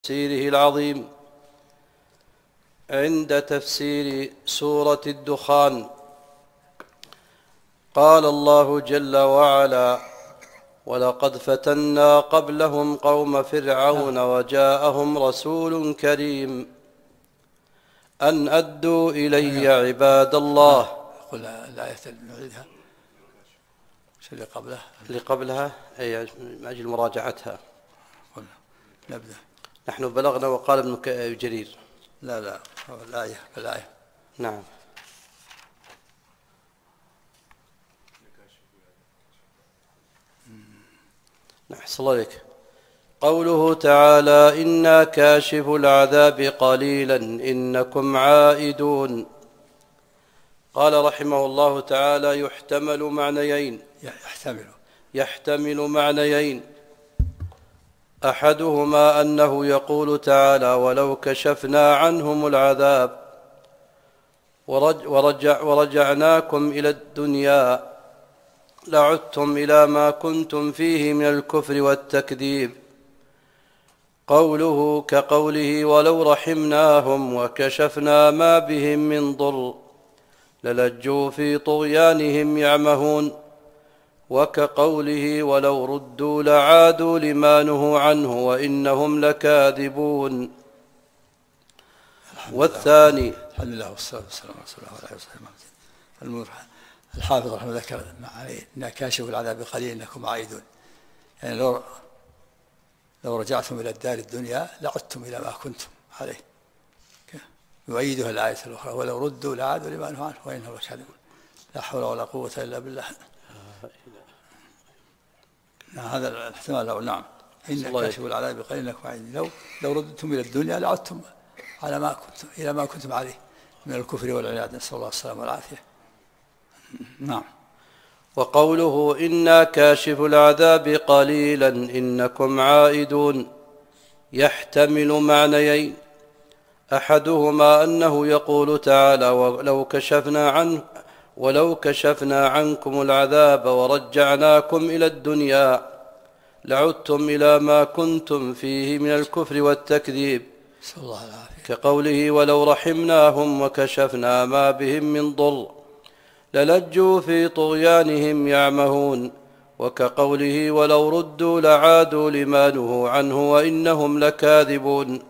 تفسيره العظيم عند تفسير سورة الدخان. قال الله جل وعلا: ولقد فتنا قبلهم قوم فرعون وجاءهم رسول كريم أن أدوا إلي عباد الله. قل الآية نعيدها اللي قبلها أي من أجل مراجعتها. نبدأ. نحن بلغنا وقال ابن جرير. لا الآية. نعم. أحسن الله عليك. قوله تعالى: إنا كاشف العذاب قليلا إنكم عائدون. قال رحمه الله تعالى: يحتمل معنيين. أحدهما أنه يقول تعالى: ولو كشفنا عنهم العذاب ورجعناكم إلى الدنيا لعدتم إلى ما كنتم فيه من الكفر والتكذيب. قوله كقوله: ولو رحمناهم وكشفنا ما بهم من ضر للجوا في طغيانهم يعمهون. وكقوله: ولو ردوا لعادوا لما نهوا عنه وإنهم لكاذبون. والثاني الحمد لله والصلاة والسلام على رسول الله وعلى آله وصحبه. الحافظ رحمه الله ذكر إن كاشف العذاب قليل إنكم عائدون، يعني لو رجعتم إلى الدار الدنيا لعدتم إلى ما كنتم عليه. يؤيدها الآية الأخرى: ولو ردوا لعادوا لما نهوا عنه وإنهم لكاذبون. لا حول ولا قوة إلا بالله. هذا الاحتمال له. نعم. إن كاشف العذاب قليل إنكم عائدون، لو ردتم إلى الدنيا لعدتم إلى ما كنتم عليه من الكفر والعناد، نسأل الله السلامة والعافية. نعم. وقوله: إنا كاشف العذاب قليلا إنكم عائدون يحتمل معنيين. أحدهما أنه يقول تعالى: ولو كشفنا عنكم العذاب ورجعناكم إلى الدنيا لعدتم إلى ما كنتم فيه من الكفر والتكذيب. كقوله: ولو رحمناهم وكشفنا ما بهم من ضر للجوا في طغيانهم يعمهون. وكقوله: ولو ردوا لعادوا لما نهوا عنه وإنهم لكاذبون.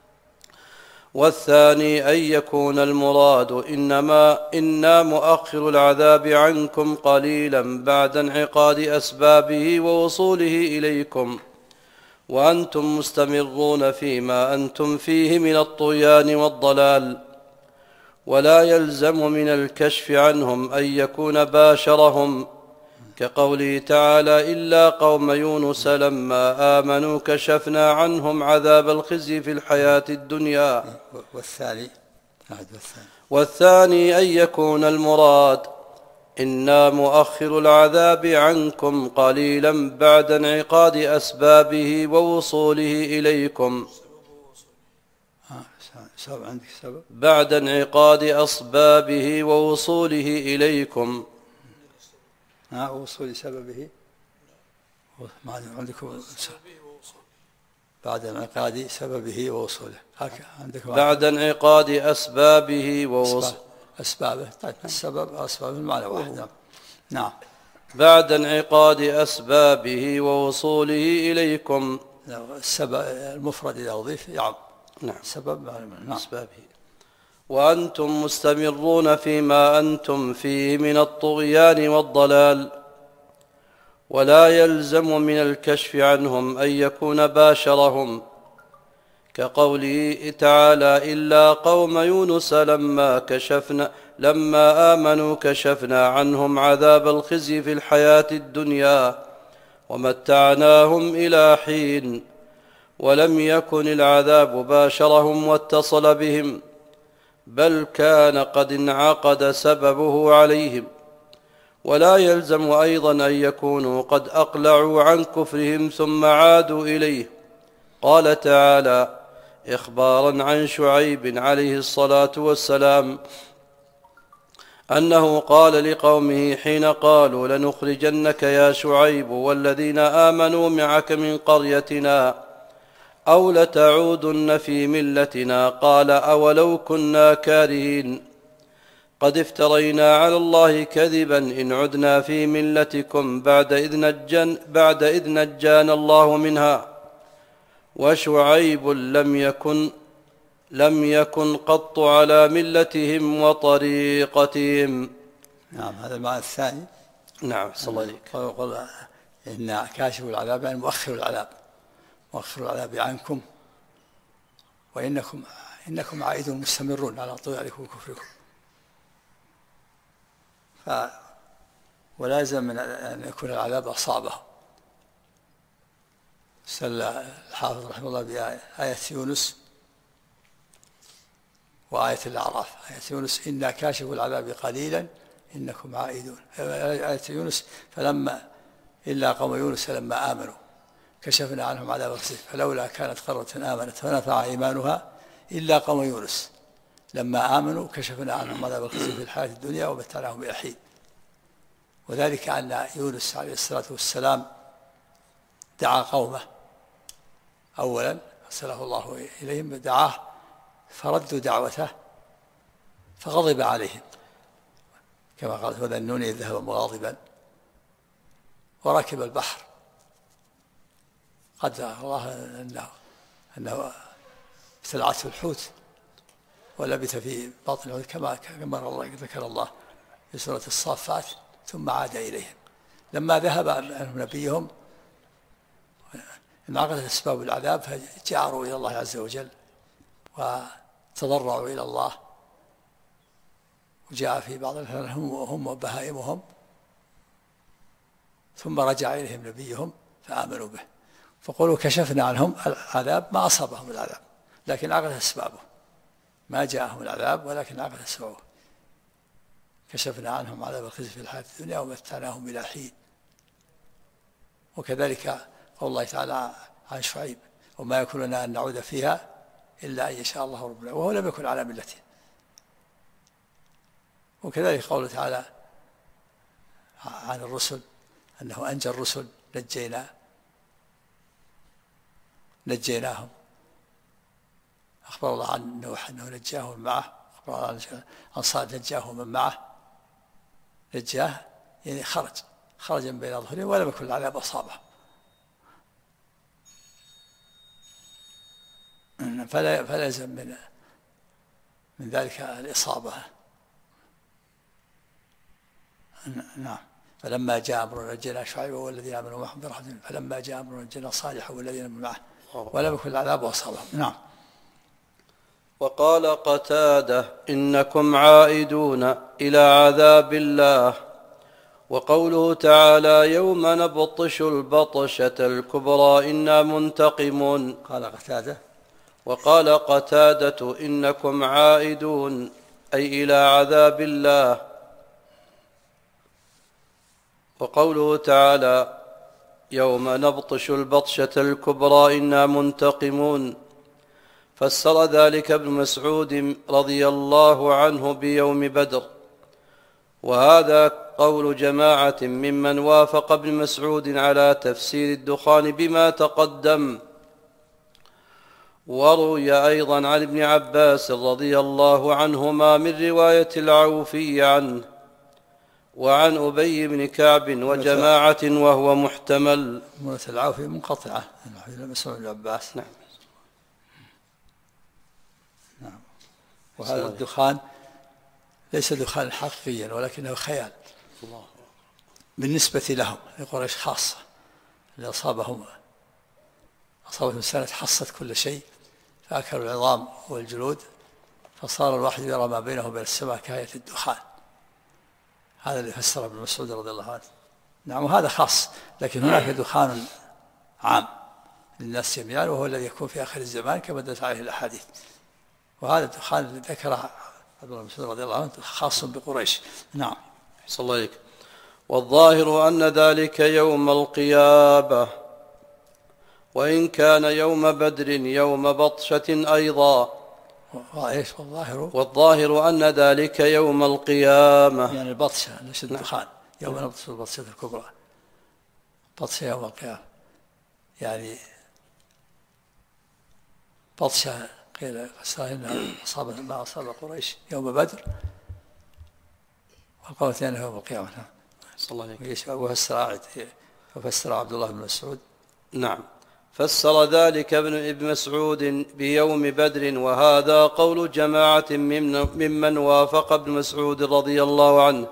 والثاني أن يكون المراد إنا مؤخر العذاب عنكم قليلا بعد انعقاد أسبابه ووصوله إليكم وأنتم مستمرون فيما أنتم فيه من الطغيان والضلال. ولا يلزم من الكشف عنهم أن يكون باشرهم، كقوله تعالى: إلا قوم يونس لما آمنوا كشفنا عنهم عذاب الخزي في الحياة الدنيا. والثاني أن يكون المراد إنا مؤخر العذاب عنكم قليلا بعد انعقاد أسبابه ووصوله إليكم. بعد انعقاد أسبابه ووصوله إليكم. وصول سببه عندكم بعد انعقاد سببه ووصوله. بعد انعقاد أسبابه ووصوله. أسبابه. طيب السبب أسباب المعنى واحد. نعم. بعد انعقاد أسبابه ووصوله إليكم. السبب المفرد إذا أضيف يعم. نعم. سبب. نعم. أسبابه. وأنتم مستمرون فيما أنتم فيه من الطغيان والضلال. ولا يلزم من الكشف عنهم أن يكون باشرهم، كقوله تعالى: إلا قوم يونس لما آمنوا كشفنا عنهم عذاب الخزي في الحياة الدنيا ومتعناهم إلى حين. ولم يكن العذاب باشرهم واتصل بهم، بل كان قد انعقد سببه عليهم. ولا يلزم أيضا أن يكونوا قد أقلعوا عن كفرهم ثم عادوا إليه. قال تعالى إخبارا عن شعيب عليه الصلاة والسلام أنه قال لقومه حين قالوا: لنخرجنك يا شعيب والذين آمنوا معك من قريتنا أو لتعودن في ملتنا. قال: أولو كنا كارهين قد افترينا على الله كذبا إن عدنا في ملتكم بعد إذ نجانا الله منها. وشعيب لم يكن قط على ملتهم وطريقتهم. نعم، هذا المعنى الثاني. نعم، صلى الله عليك. قال إن كاشف العذاب يعني مؤخر العذاب عنكم، وإنكم عائدون مستمرون على طغيانكم وكفركم. ولازم من أن يكون العذاب أصابه. استدل الحافظ رحمه الله بآية يونس وآية الأعراف. آية يونس: إنا كاشف العذاب قليلا إنكم عائدون. آية يونس: فلما إلا قوم يونس لما آمنوا كشفنا عنهم عذاب الخزي فلولا كانت قرية آمنت فنفع إيمانها إلا قوم يونس لما آمنوا كشفنا عنهم عذاب الخزي في الحياة الدنيا ومتعناهم إلى حين. وذلك أن يونس عليه الصلاة والسلام دعا قومه أولا، أرسله الله إليهم، دعاه فردوا دعوته فغضب عليهم، كما قال: وذنوني إذ ذهب مغاضبا وركب البحر. قدر الله أنه ابتلعته الحوت ولبث في باطن الحوت كما ذكر الله في سورة الصافات، ثم عاد إليهم. لما ذهب عنهم نبيهم انعقدت أسباب العذاب، فجاروا إلى الله عز وجل وتضرعوا إلى الله. وجاء في بعض الأحيان هم وبهائمهم، ثم رجع إليهم نبيهم فآمنوا به. فقولوا كشفنا عنهم العذاب، ما أصابهم العذاب لكن عقد أسبابه، ما جاءهم العذاب ولكن عقد أسبابه. كشفنا عنهم عذاب الخزي في الحياة الدنيا ومتعناهم إلى حين. وكذلك قول الله تعالى عن شعيب: وما يكون لنا أن نعود فيها إلا أن يشاء الله ربنا، وهو لم يكن على ملته. وكذلك قوله تعالى عن الرسل أنه أنجى الرسل نجيناهم. أخبر الله عن نوح أنه نجاه من معه، أخبر الله عن صالح نجاه من معه. نجاه يعني خرج من بين ظهرهم ولم يكن العذاب أصابه. فلا يلزم من ذلك الإصابة. نعم. فلما جاء أمرنا نجينا شعيب والذين آمنوا معه برحمة منه، فلما جاء أمرنا نجينا صالحا والذين آمنوا معه ولم يكن العذاب أصابهم. نعم. وقال قتادة: إنكم عائدون إلى عذاب الله. وقوله تعالى: يوم نبطش البطشة الكبرى إنا منتقمون. قال قتادة. وقال قتادة: إنكم عائدون أي إلى عذاب الله. وقوله تعالى: يوم نبطش البطشة الكبرى إنا منتقمون، فسر ذلك ابن مسعود رضي الله عنه بيوم بدر، وهذا قول جماعة ممن وافق ابن مسعود على تفسير الدخان بما تقدم. وروي أيضا عن ابن عباس رضي الله عنهما من رواية العوفي عنه وعن أبي بن كعب وجماعة وهو محتمل. العوفي منقطعة إلى مسعود بن عباس. نعم. وهذا الدخان ليس دخان حقيقيا ولكنه خيال بالنسبة لهم لقريش خاصة، اللي أصابهم سنة حصت كل شيء فأكلوا العظام والجلود، فصار الواحد يرى ما بينه وبين السماء كآية الدخان. هذا اللي فسره ابن مسعود رضي الله عنه. نعم. وهذا خاص، لكن هناك دخان عام للناس جميعا، وهو الذي يكون في آخر الزمان كما دلت عليه الأحاديث. وهذا الدخان الذي ذكره ابن مسعود رضي الله عنه خاص بقريش. نعم. صلى الله عليك. والظاهر أن ذلك يوم القيامة، وإن كان يوم بدر يوم بطشة أيضا. والظاهر أن ذلك يوم القيامة، يعني البطشة ليس الدخان. يوم نبطش البطشة الكبرى، بطشة يوم القيامة، يعني بطشة قيل فسرها إنها أصابت ما أصاب قريش يوم بدر، والقول الثاني يوم القيامة. وفسر عبد الله بن مسعود. نعم، فسر ذلك ابن مسعود بيوم بدر، وهذا قول جماعة ممن وافق ابن مسعود رضي الله عنه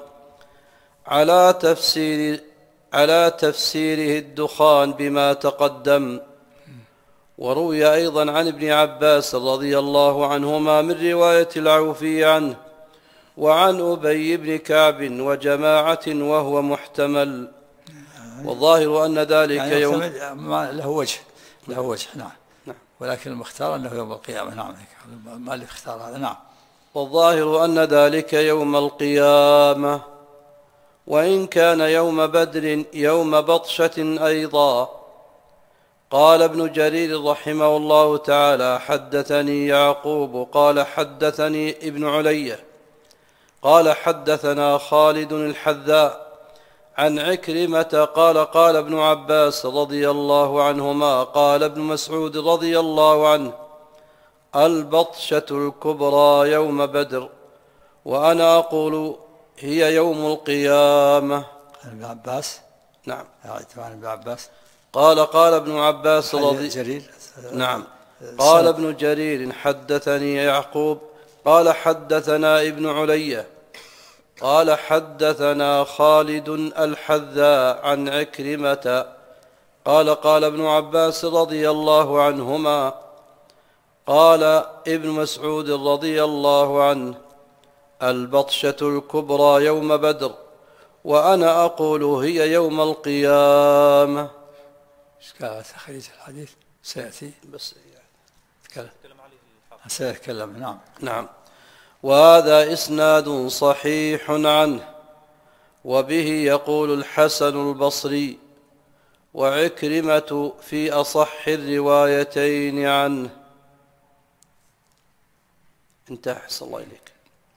على تفسيره الدخان بما تقدم. وروي أيضا عن ابن عباس رضي الله عنهما من رواية العوفي عنه وعن أبي بن كعب وجماعة وهو محتمل، والظاهر أن ذلك يعني يوم له وجه نعم. ولكن المختار أنه يوم القيامة. نعم، ما اللي اختار هذا. نعم، والظاهر أن ذلك يوم القيامة، وإن كان يوم بدر يوم بطشة أيضا. قال ابن جرير رحمه الله تعالى: حدثني يعقوب قال حدثني ابن علية قال حدثنا خالد الحذاء عن عكرمة قال: قال ابن عباس رضي الله عنهما قال ابن مسعود رضي الله عنه: البطشة الكبرى يوم بدر، وأنا أقول هي يوم القيامة. ابن عباس. نعم، ابن عباس قال ابن عباس نعم، قال ابن جرير: حدثني يعقوب قال حدثنا ابن علية قال حدثنا خالد الحذاء عن عكرمة قال ابن عباس رضي الله عنهما قال ابن مسعود رضي الله عنه: البطشة الكبرى يوم بدر، وأنا أقول هي يوم القيامة. إشكال تخريج الحديث سيأتي، بس سيتكلم. نعم. وهذا إسناد صحيح عنه، وبه يقول الحسن البصري وعكرمة في أصح الروايتين عنه. انتهى، أحسن الله إليك.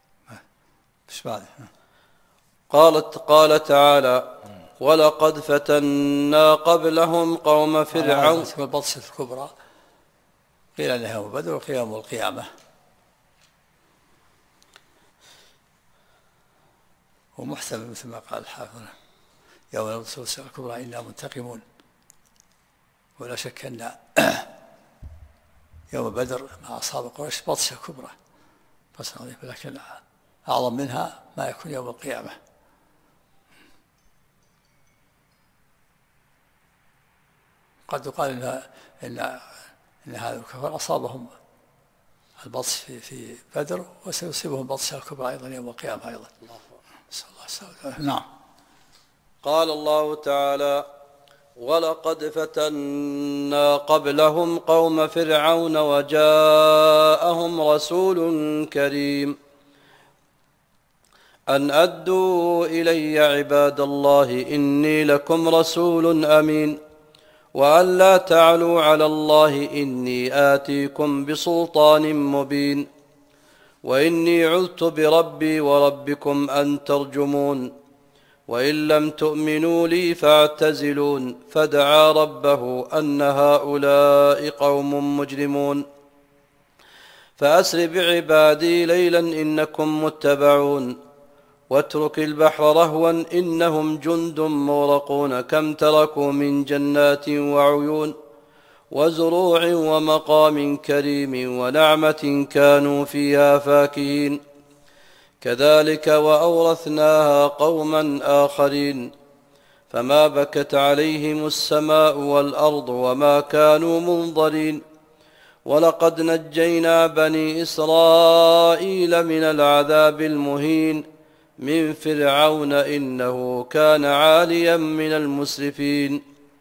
قال تعالى: ولقد فتنا قبلهم قوم فرعون. البطشة الكبرى قيل أنها يوم بدر وقيل يوم القيامة، ومحتمل مثل ما قال الحافظ: يوم البطشة الكبرى إنا منتقمون. ولا شك أن يوم بدر ما أصاب قريش بطشة كبرى، لكن أعظم منها ما يكون يوم القيامة. قد يقال إن هذا الكفار أصابهم البطش في بدر، وسيصيبهم البطشة الكبرى أيضا يوم القيامة أيضا. نعم. قال الله تعالى: ولقد فتنا قبلهم قوم فرعون وجاءهم رسول كريم أن أدوا إلي عباد الله إني لكم رسول أمين وأن لا تعلوا على الله إني آتيكم بسلطان مبين وإني عذت بربي وربكم أن ترجمون وإن لم تؤمنوا لي فاعتزلون فدعا ربه أن هؤلاء قوم مجرمون فأسر بعبادي ليلا إنكم متبعون واترك البحر رهوا إنهم جند مغرقون كم تركوا من جنات وعيون وزروع ومقام كريم ونعمة كانوا فيها فاكهين كذلك وأورثناها قوما آخرين فما بكت عليهم السماء والأرض وما كانوا منظرين ولقد نجينا بني إسرائيل من العذاب المهين من فرعون إنه كان عاليا من المسرفين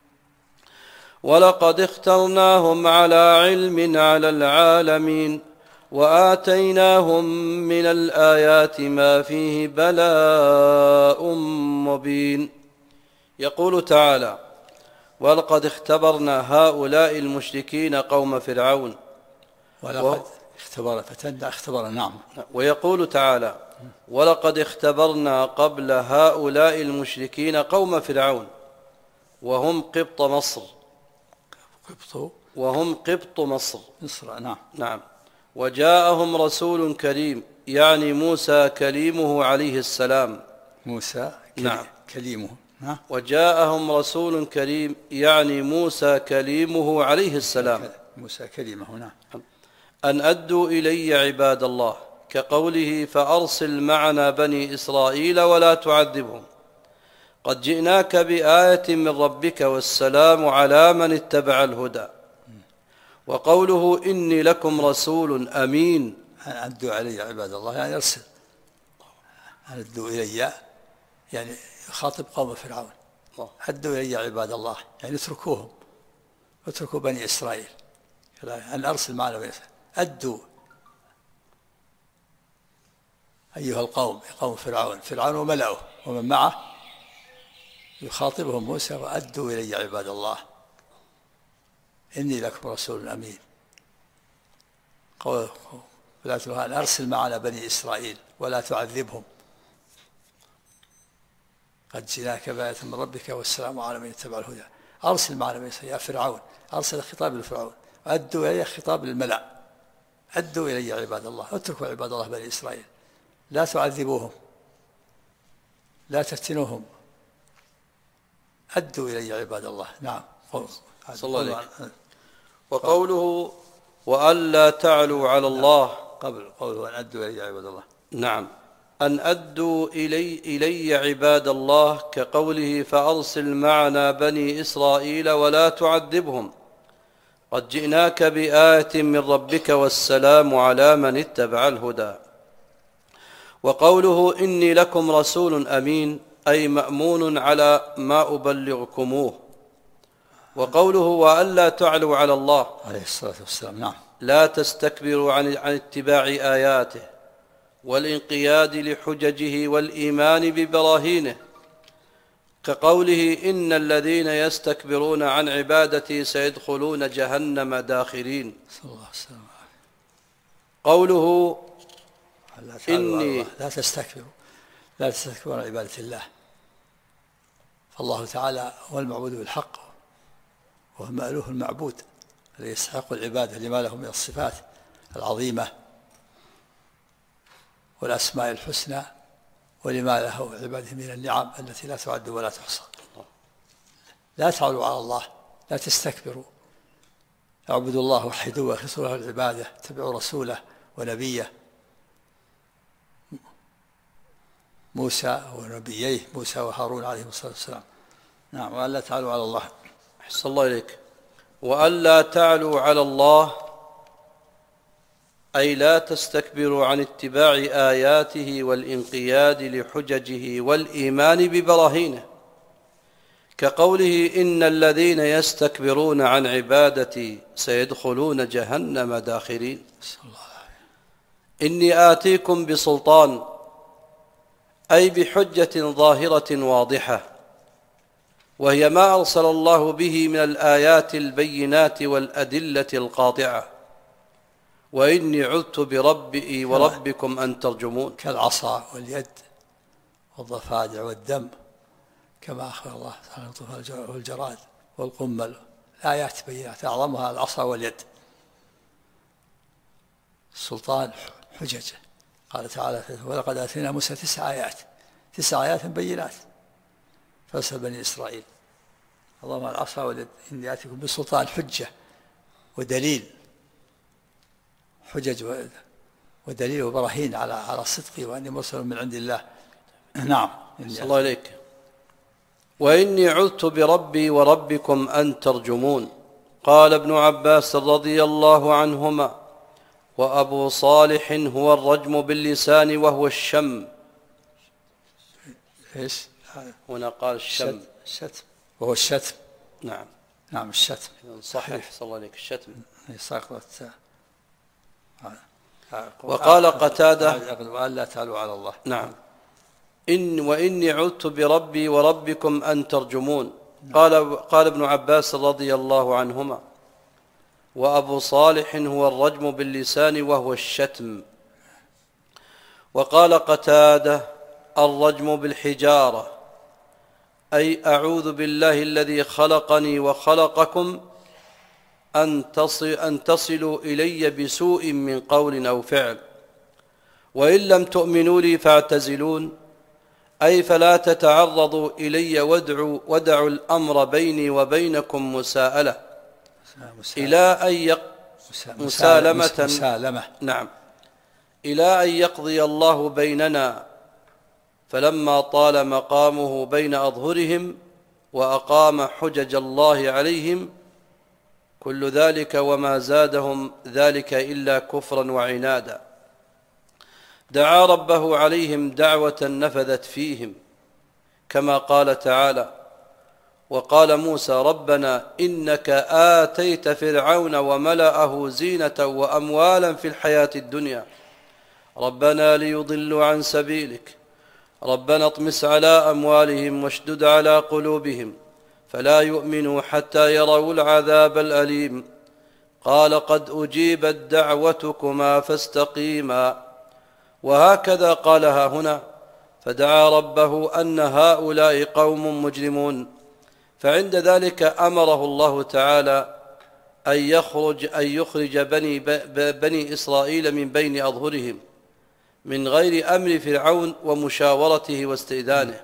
ولقد اخترناهم على علم على العالمين وآتيناهم من الآيات ما فيه بلاء مبين. يقول تعالى: ولقد اختبرنا هؤلاء المشركين قوم فرعون. ولقد اختبرنا نعم. ويقول تعالى: ولقد اختبرنا قبل هؤلاء المشركين قوم فرعون وهم قبط مصر. وهم قبط مصر. مصر نعم. نعم. وجاءهم رسول كريم يعني موسى كليمه عليه السلام. موسى نعم. كليمه. نعم. وجاءهم رسول كريم يعني موسى كليمه عليه السلام. موسى كليمه. نعم. أن أدوا إلي عباد الله، كقوله فأرسل معنا بني إسرائيل ولا تعذبهم، قد جئناك بآية من ربك والسلام على من اتبع الهدى. وقوله إني لكم رسول أمين. أن أدوا علي عباد الله يعني أرسل. أن أدوا إلي يعني يخاطب قوم فرعون. أدوا إلي عباد الله يعني اتركوهم، اتركوا بني إسرائيل. أن أرسل معنا بني إسرائيل. أدوا أيها القوم، قوم فرعون وملأه ومن معه، يخاطبهم موسى وأدوا إلي عباد الله إني لكم رسول أمين. أن أرسل معنا بني إسرائيل ولا تعذبهم، قد جئناك بآية من ربك والسلام على من اتبع الهدى. أرسل معنا بني إسرائيل يا فرعون، أرسل خطاب لفرعون، أدوا إلي خطاب للملأ، أدوا إلي عباد الله، اتركوا عباد الله بني إسرائيل، لا تعذبوهم، لا تفتنوهم، أدوا إلي عباد الله. نعم. صلى الله عليه. وقوله وألا تعلوا على الله، قبل قوله أن أدوا إلي عباد الله. نعم. أن أدوا إلي عباد الله، كقوله فأرسل معنا بني إسرائيل ولا تعذبهم، قد جئناك بآية من ربك والسلام على من اتبع الهدى. وقوله إني لكم رسول أمين أي مأمون على ما أبلغكموه. وقوله وألا تعلوا على الله عليه الصلاة والسلام. نعم. لا تستكبروا عن اتباع آياته والانقياد لحججه والإيمان ببراهينه، كقوله إن الذين يستكبرون عن عبادتي سيدخلون جهنم داخرين. صلى الله عليه وسلم. قوله إني لا تستكبروا عن عبادة الله، فالله تعالى هو المعبود بالحق، وهو المألوه المعبود الذي يستحق العبادة لما له من الصفات العظيمة والأسماء الحسنى، ولما له عباده من النعم التي لا تعد ولا تحصى. لا تعلوا على الله، لا تستكبروا، اعبدوا الله وحدوه واخلصوا له العبادة، اتبعوا رسوله ونبيه موسى ونبييه موسى وهارون عليهم الصلاة والسلام. نعم. وألا تعلوا على الله. أحسن الله إليك. وألا تعلوا على الله أي لا تستكبروا عن اتباع آياته والانقياد لحججه والإيمان ببراهينه، كقوله إن الذين يستكبرون عن عبادتي سيدخلون جهنم داخرين. إني آتيكم بسلطان أي بحجة ظاهرة واضحة، وهي ما أرسل الله به من الآيات البينات والأدلة القاطعة. وإني عذت بربي وربكم أن ترجمون، كالعصا واليد والضفادع والدم، كما أخبر الله تعالى والجراد والقمل، الآيات بينات أعظمها العصا واليد. السلطان حجج، قال تعالى ولقد آتينا موسى 9 آيات بينات فاسأل بني إسرائيل. اللهم العصا واليد، إني آتيكم بسلطان حجة ودليل، حجج ودليل وبراهين على صدقي وأني مرسل من عند الله. نعم. صلى الله عليك. وإني عذت بربي وربكم أن ترجمون. قال ابن عباس رضي الله عنهما وأبو صالح هو الرجم باللسان وهو الشم. إيش هنا قال الشم الشتم وهو الشتم. نعم. نعم الشتم صحيح. صلى الله عليك. الشتم. وقال قتادة وألا تعلوا على الله. نعم. وإني عذت بربي وربكم أن ترجمون. قال ابن عباس رضي الله عنهما وأبو صالح هو الرجم باللسان وهو الشتم. وقال قتادة الرجم بالحجارة أي أعوذ بالله الذي خلقني وخلقكم أن تصلوا إلي بسوء من قول أو فعل، وإن لم تؤمنوا لي فاعتزلون، أي فلا تتعرضوا إلي ودعوا الأمر بيني وبينكم مساءلة إلى أن مسالمة. نعم، إلى أن يقضي الله بيننا. فلما طال مقامه بين أظهرهم وأقام حجج الله عليهم كل ذلك وما زادهم ذلك إلا كفرا وعنادا، دعا ربه عليهم دعوة نفذت فيهم، كما قال تعالى: وقال موسى ربنا إنك آتيت فرعون وملأه زينة وأموالا في الحياة الدنيا ربنا ليضلوا عن سبيلك ربنا اطمس على أموالهم واشدد على قلوبهم فلا يؤمنوا حتى يروا العذاب الأليم. قال قد أجيبت دعوتكما فاستقيما. وهكذا قالها هنا، فدعا ربه أن هؤلاء قوم مجرمون، فعند ذلك أمره الله تعالى أن يخرج بني إسرائيل من بين أظهرهم من غير أمر فرعون ومشاورته واستئذانه.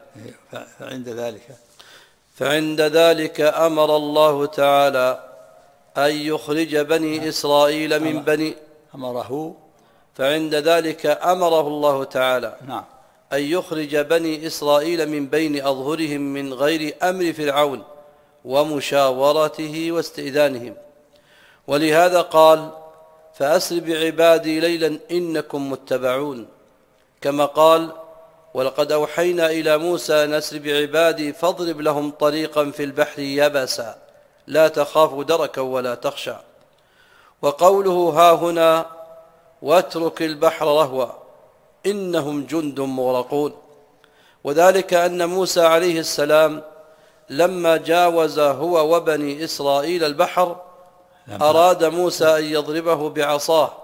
فعند ذلك أمر الله تعالى أن يخرج بني إسرائيل من بني فعند ذلك أمره الله تعالى أن يخرج بني إسرائيل من بين أظهرهم من غير أمر فرعون ومشاورته واستئذانهم. ولهذا قال: فأسر بعبادي ليلا إنكم متبعون، كما قال: ولقد أوحينا إلى موسى أن أسر بعبادي فاضرب لهم طريقا في البحر يبسا لا تخاف دركا ولا تخشى. وقوله ها هنا: واترك البحر رهوا إنهم جند مغرقون، وذلك أن موسى عليه السلام لما جاوز هو وبني إسرائيل البحر أراد موسى أن يضربه بعصاه،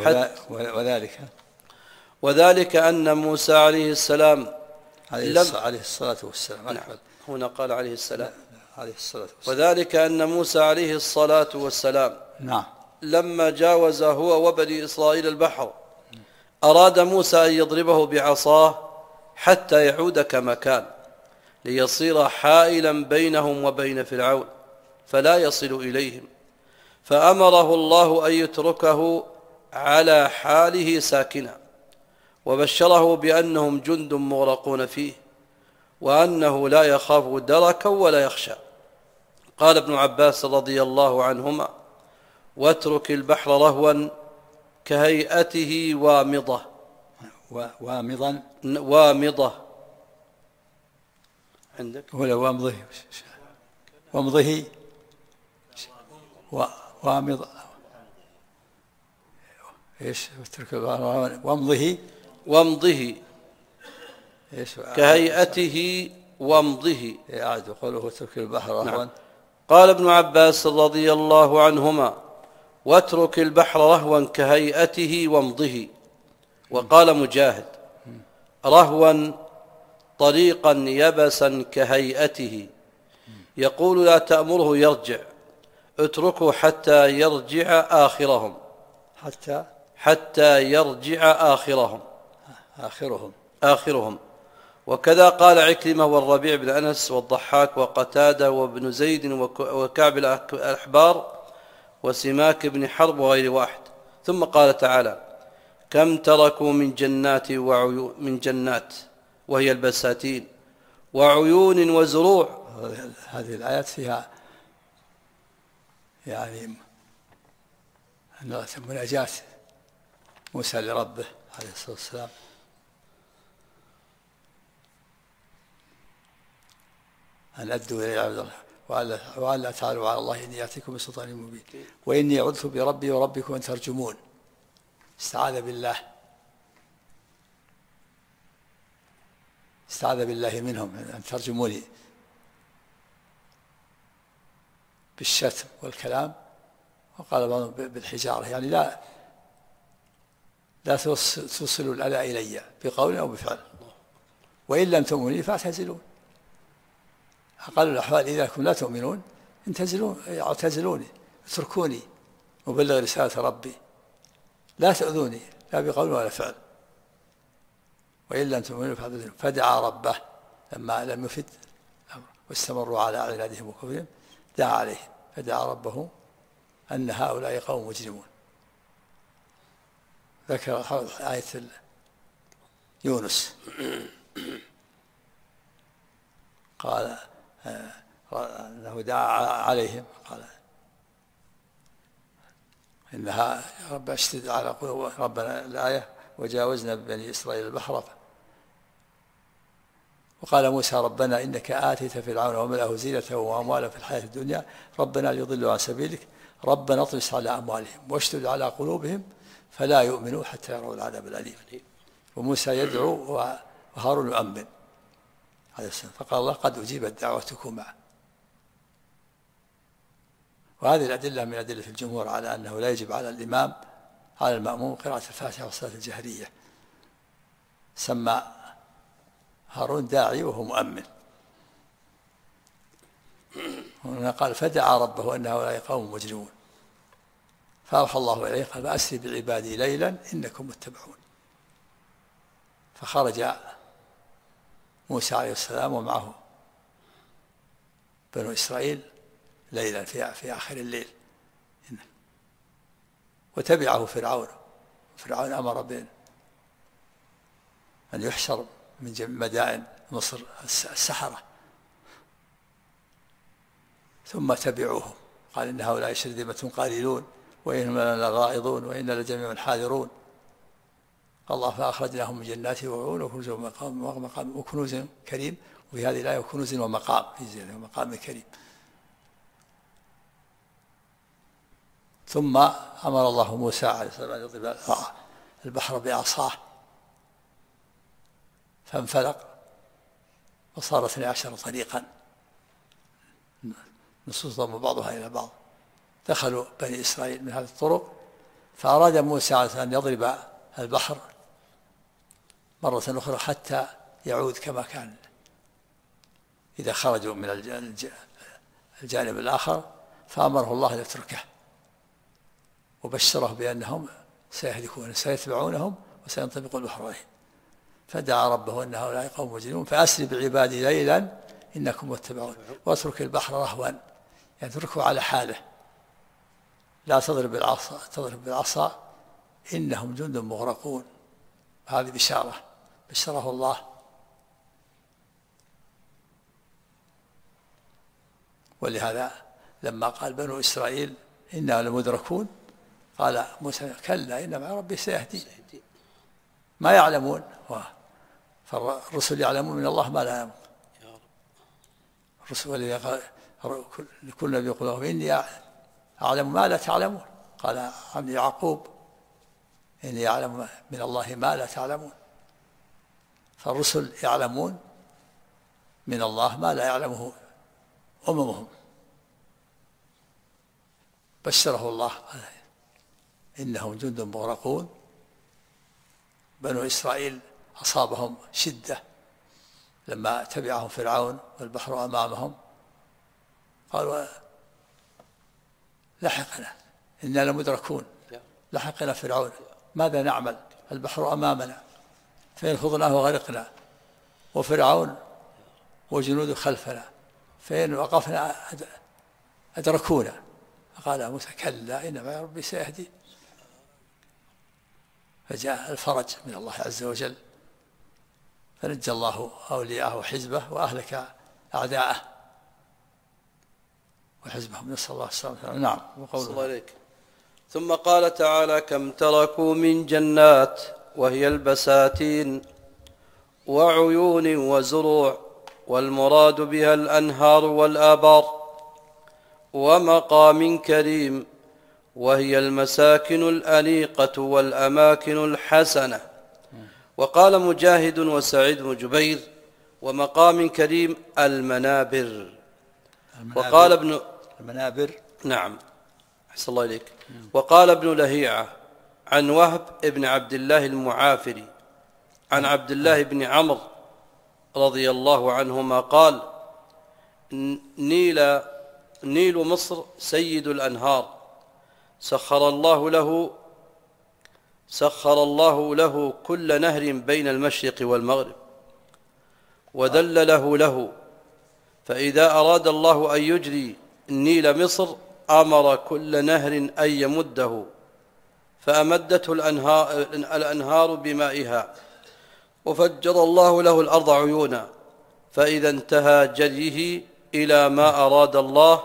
وذلك أن موسى عليه السلام عليه الصلاة والسلام هنا قال عليه السلام وذلك أن موسى عليه الصلاة والسلام لما جاوز هو وبني إسرائيل البحر أراد موسى أن يضربه بعصاه حتى يعود كما كان، ليصير حائلا بينهم وبين فرعون فلا يصل إليهم، فأمره الله أن يتركه على حاله ساكنا، وبشره بأنهم جند مغرقون فيه، وأنه لا يخاف دركا ولا يخشى. قال ابن عباس رضي الله عنهما: واترك البحر رهوا كهيئته وامضة. وامضة عندك ولا وامضه وامضة ايش؟ اترك البحر وامضه كهيئته وامضه. أعد قوله اترك البحر رهوا. قال ابن عباس رضي الله عنهما: واترك البحر رهوا كهيئته وامضه. وقال مجاهد: رهوا طريقا يبسا كهيئته. يقول: لا تأمره يرجع، اتركه حتى يرجع آخرهم. وكذا قال عكرمة والربيع بن أنس والضحاك وقتادة وابن زيد وكعب الأحبار وسماك بن حرب وغير واحد. ثم قال تعالى: كم تركوا من جنات وعيون، من جنات وهي البساتين، وعيون وزروع. هذه الآيات فيها يعني مناجاة موسى لربه عليه الصلاة والسلام، أن أدوا إلي عبد الله وأن لا تعالوا على الله إني آتيكم بسلطان مبين وإني عذت بربي وربكم أن ترجمون. استعاذ بالله منهم أن ترجموني بالشتم والكلام، وقال بعضهم بالحجارة، يعني لا توصلوا الأذى إلي بقول أو بفعل، وإن لم تؤمنوا فاعتزلون. أقل الأحوال إذا كنتم لا تؤمنون اعتزلوني، اتركوني أبلغ رسالة ربي، لا تؤذوني لا بقول ولا فعل، وإن لم تؤمنوا فاعتزلوا. فدعا ربه لما لم يفد واستمروا على عنادهم وكفرهم، دعا عليهم فدعا ربه أن هؤلاء قوم مجرمون. ذكر آية يونس قال أنه دعا عليهم قال إنها رب اشتد على قلوب ربنا الآية وجاوزنا ببني إسرائيل البحر. وقال موسى ربنا إنك آتيت فرعون وملأه زينة وأموالا في الحياة الدنيا ربنا ليضلوا عن سبيلك ربنا اطمس على أموالهم واشتد على قلوبهم فلا يؤمنوا حتى يروا العذاب الأليم. وموسى يدعو وهارون يؤمن عليه السلام، فقال الله قد أجيبت دعوتكما. وهذه الأدلة من أدلة الجمهور على أنه لا يجب على الإمام على المأموم قراءة الفاتحة والصلاة الجهرية. سمى هارون داعي وهو مؤمن. هنا قال فدعا ربه أن هؤلاء قوم مجرمون فأوحى الله إليه قال فأسر بعبادي ليلا إنكم متبعون. فخرج موسى عليه السلام ومعه بنو إسرائيل ليلا في آخر الليل، وتبعه فرعون. فرعون أمر بأن يحشر من مدائن مصر السحرة، ثم تبعوهم قال إن هؤلاء شرذمة قليلون وإنهم لنا لغائظون وإنا لجميع حاذرون. الله فأخرجناهم من جنات وعيون وكنوز كريم، وفي هذه الآية وكنوز ومقام ومقام كريم. ثم أمر الله موسى عليه السلام أن يضرب البحر بعصاه فانفلق وصار 12 طريقا نصوص ضم بعضها إلى بعض. دخلوا بني إسرائيل من هذه الطرق، فأراد موسى عليه السلام أن يضرب البحر مرة أخرى حتى يعود كما كان إذا خرجوا من الجانب الآخر، فأمره الله أن يتركه وبشره بأنهم سيهلكون سيتبعونهم وسينطبق البحر عليهم. فدعا ربه أن هؤلاء قوم مجرمون فأسر بعبادي ليلا إنكم متبعون واترك البحر رهوا، يعني اتركه على حاله لا تضرب بالعصا إنهم جند مغرقون. هذه بشارة بشره الله. ولهذا لما قال بنو إسرائيل إنا لمدركون قال موسى كلا إن مع ربي سيهدي. ما يعلمون، فالرسل يعلمون من الله ما لا يعلمون. الرسل لكل نبي يقول إني أعلم ما لا تعلمون، قال عن يعقوب إني أعلم من الله ما لا تعلمون. فالرسل يعلمون من الله ما لا يعلمه أممهم. بشره الله إنهم جند مغرقون. بنو إسرائيل أصابهم شدة لما تبعهم فرعون والبحر أمامهم، قالوا لحقنا إنا لمدركون لحقنا فرعون ماذا نعمل البحر أمامنا فإن خضناه غرقنا وفرعون وجنود خلفنا فإن وقفنا أدركونا. فقال موسى كلا إن معي ربي سيهدي. فجاء الفرج من الله عز وجل فنجى الله أولياءه وحزبه وأهلك أعداءه وحزبهم، نسأل الله السلامة. نعم. الله عليك. ثم قال تعالى كم تركوا من جنات وهي البساتين وعيون وزروع، والمراد بها الأنهار والآبار، ومقام كريم وهي المساكن الأنيقة والأماكن الحسنة. وقال مجاهد وسعيد بن جبير ومقام كريم المنابر. وقال ابن المنابر نعم أحسن الله إليك. وقال ابن لهيعة عن وهب ابن عبد الله المعافري عن عبد الله بن عمرو رضي الله عنهما قال نيل مصر سيد الأنهار سخر الله له كل نهر بين المشرق والمغرب وذلله له، فإذا أراد الله أن يجري النيل مصر أمر كل نهر أن يمده، فأمدته الأنهار بمائها، وفجر الله له الأرض عيونا، فإذا انتهى جريه إلى ما أراد الله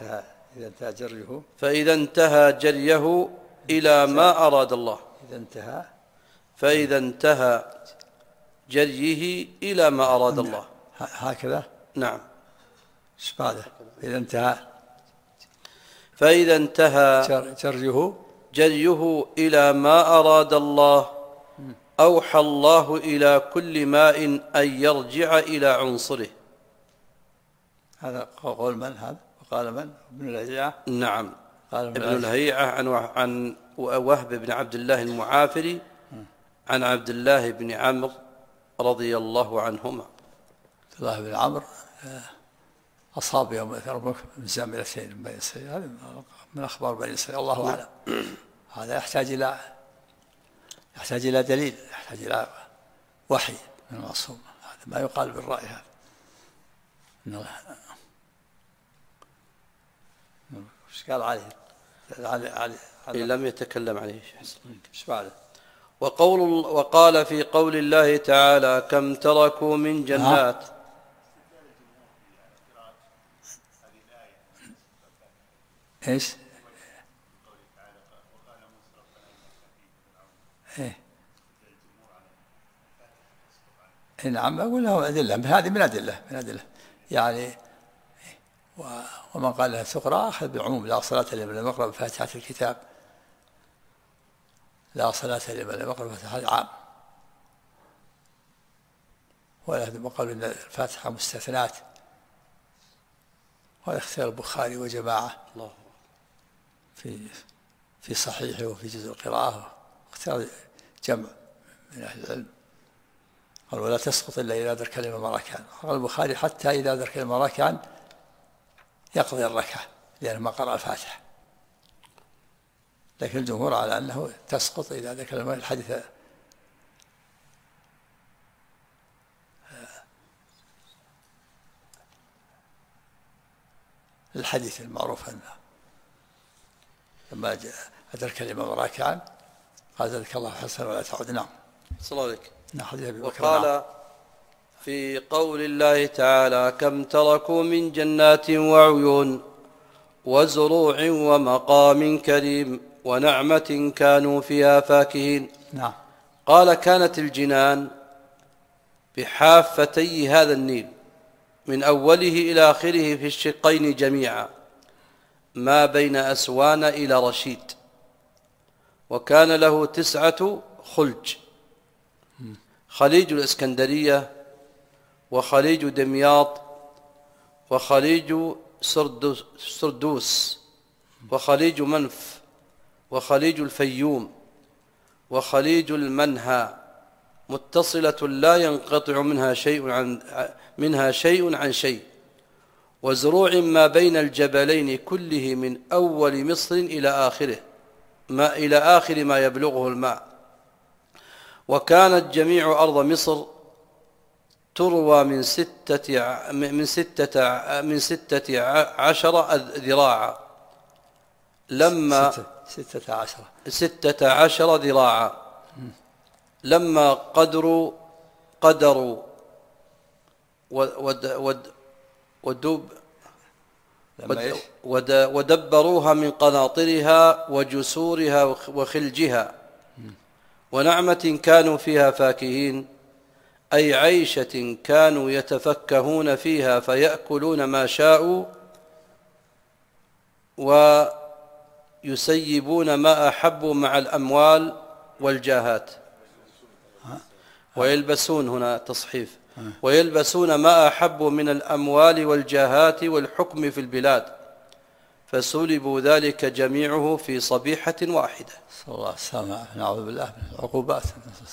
فإذا انتهى جريه إلى ما أراد الله فإذا انتهى جريه إلى ما أراد الله. هكذا. نعم. ايش بعده؟ فإذا انتهى جريه إلى ما أراد الله أوحى الله إلى كل ماء أن يرجع إلى عنصره. هذا قول من هذا؟ وقال من؟ ابن الهيعة. نعم، ابن الهيعة عن وهب بن عبد الله المعافري عن عبد الله بن عمرو رضي الله عنهما. عبد الله بن عمرو أصاب يوم ربك من زاملتين من بني إسرائيل، هذا من أخبار بني إسرائيل، الله أعلم. هذا يحتاج إلى دليل، يحتاج إلى وحي من المعصوم، هذا ما يقال بالرأي. هذا ايش قال عليه؟ لم يتكلم عليه ايش بعده؟ وقال في قول الله تعالى كم تركوا من جنات. ايش؟ ايه نعم، أقول له أدلة، هذه من أدلة يعني. ومن قال لها تقرأ أخذ بعموم لا صلاة لمن لم يقرأ بفاتحة الكتاب، لا صلاة لمن لم يقرأ بفاتحة، هذا عام. ولا قالوا إن الفاتحة مستثنات، وهذا اختيار البخاري وجماعة في صحيحه وفي جزء القراءة، اختيار جمع من أهل العلم. قال ولا تسقط إلا إذا ذكر الكلمة مركان. قال البخاري حتى إذا ذكر الكلمة مركان يقضي الركعة لأنه ما قرأ الفاتحة، لكن الجمهور على أنه تسقط إذا ذكر الحديث المعروف أنه لما أدرك الإمام راكعا قال زادك الله حسنا ولا تعود. نعم. صلى الله عليك. وقال في قول الله تعالى كم تركوا من جنات وعيون وزروع ومقام كريم ونعمة كانوا فيها فاكهين. نعم. قال كانت الجنان بحافتي هذا النيل من أوله إلى آخره في الشقين جميعا ما بين أسوان إلى رشيد، وكان له 9 خلج: خليج الإسكندرية، وخليج دمياط، وخليج سردوس، وخليج منف، وخليج الفيوم، وخليج المنهى، متصلة لا ينقطع منها شيء عن شيء، وزروع ما بين الجبلين كله من أول مصر إلى آخر ما يبلغه الماء. وكانت جميع أرض مصر تروى من 16 ذراعا، لما 16 ذراعا لما قدروا ودبروها من قناطرها وجسورها وخلجها، ونعمة كانوا فيها فاكهين، أي عيشة كانوا يتفكهون فيها فيأكلون ما شاءوا ويسيبون ما أحبوا مع الأموال والجاهات. ويلبسون، هنا تصحيف، ويلبسون ما أحبوا من الأموال والجاهات والحكم في البلاد، فسلبوا ذلك جميعه في صبيحة واحدة. صلى الله عليه وسلم. نعوذ بالله من العقوبات،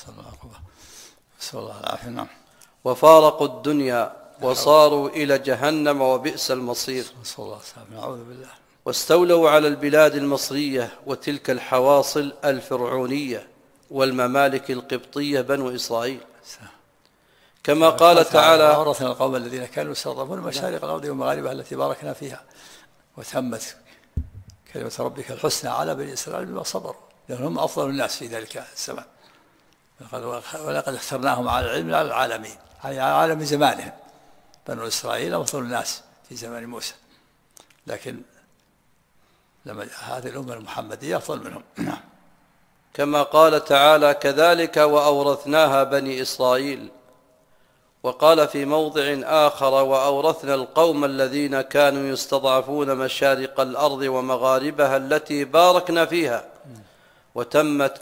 نسأل الله العافية. نعم. وفارقوا الدنيا وصاروا إلى جهنم وبئس المصير. صلى الله عليه وسلم. نعوذ بالله. واستولوا على البلاد المصرية وتلك الحواصل الفرعونية والممالك القبطية بنو إسرائيل، كما قال تعالى: وأورثنا القوم الذين كانوا يستضعفون مشارق الأرض ومغاربها التي باركنا فيها وتمت كلمة ربك الحسنى على بني إسرائيل بما صبروا لأنهم أفضل الناس في ذلك الزمان، ولقد اخترناهم على العلم على العالمين، على عالم زمانهم. بنو إسرائيل أفضل الناس في زمان موسى، لكن لما هذه الأمة المحمدية أفضل منهم. كما قال تعالى: كذلك وأورثناها بني إسرائيل. وقال في موضع آخر: وأورثنا القوم الذين كانوا يستضعفون مشارق الأرض ومغاربها التي باركنا فيها وتمت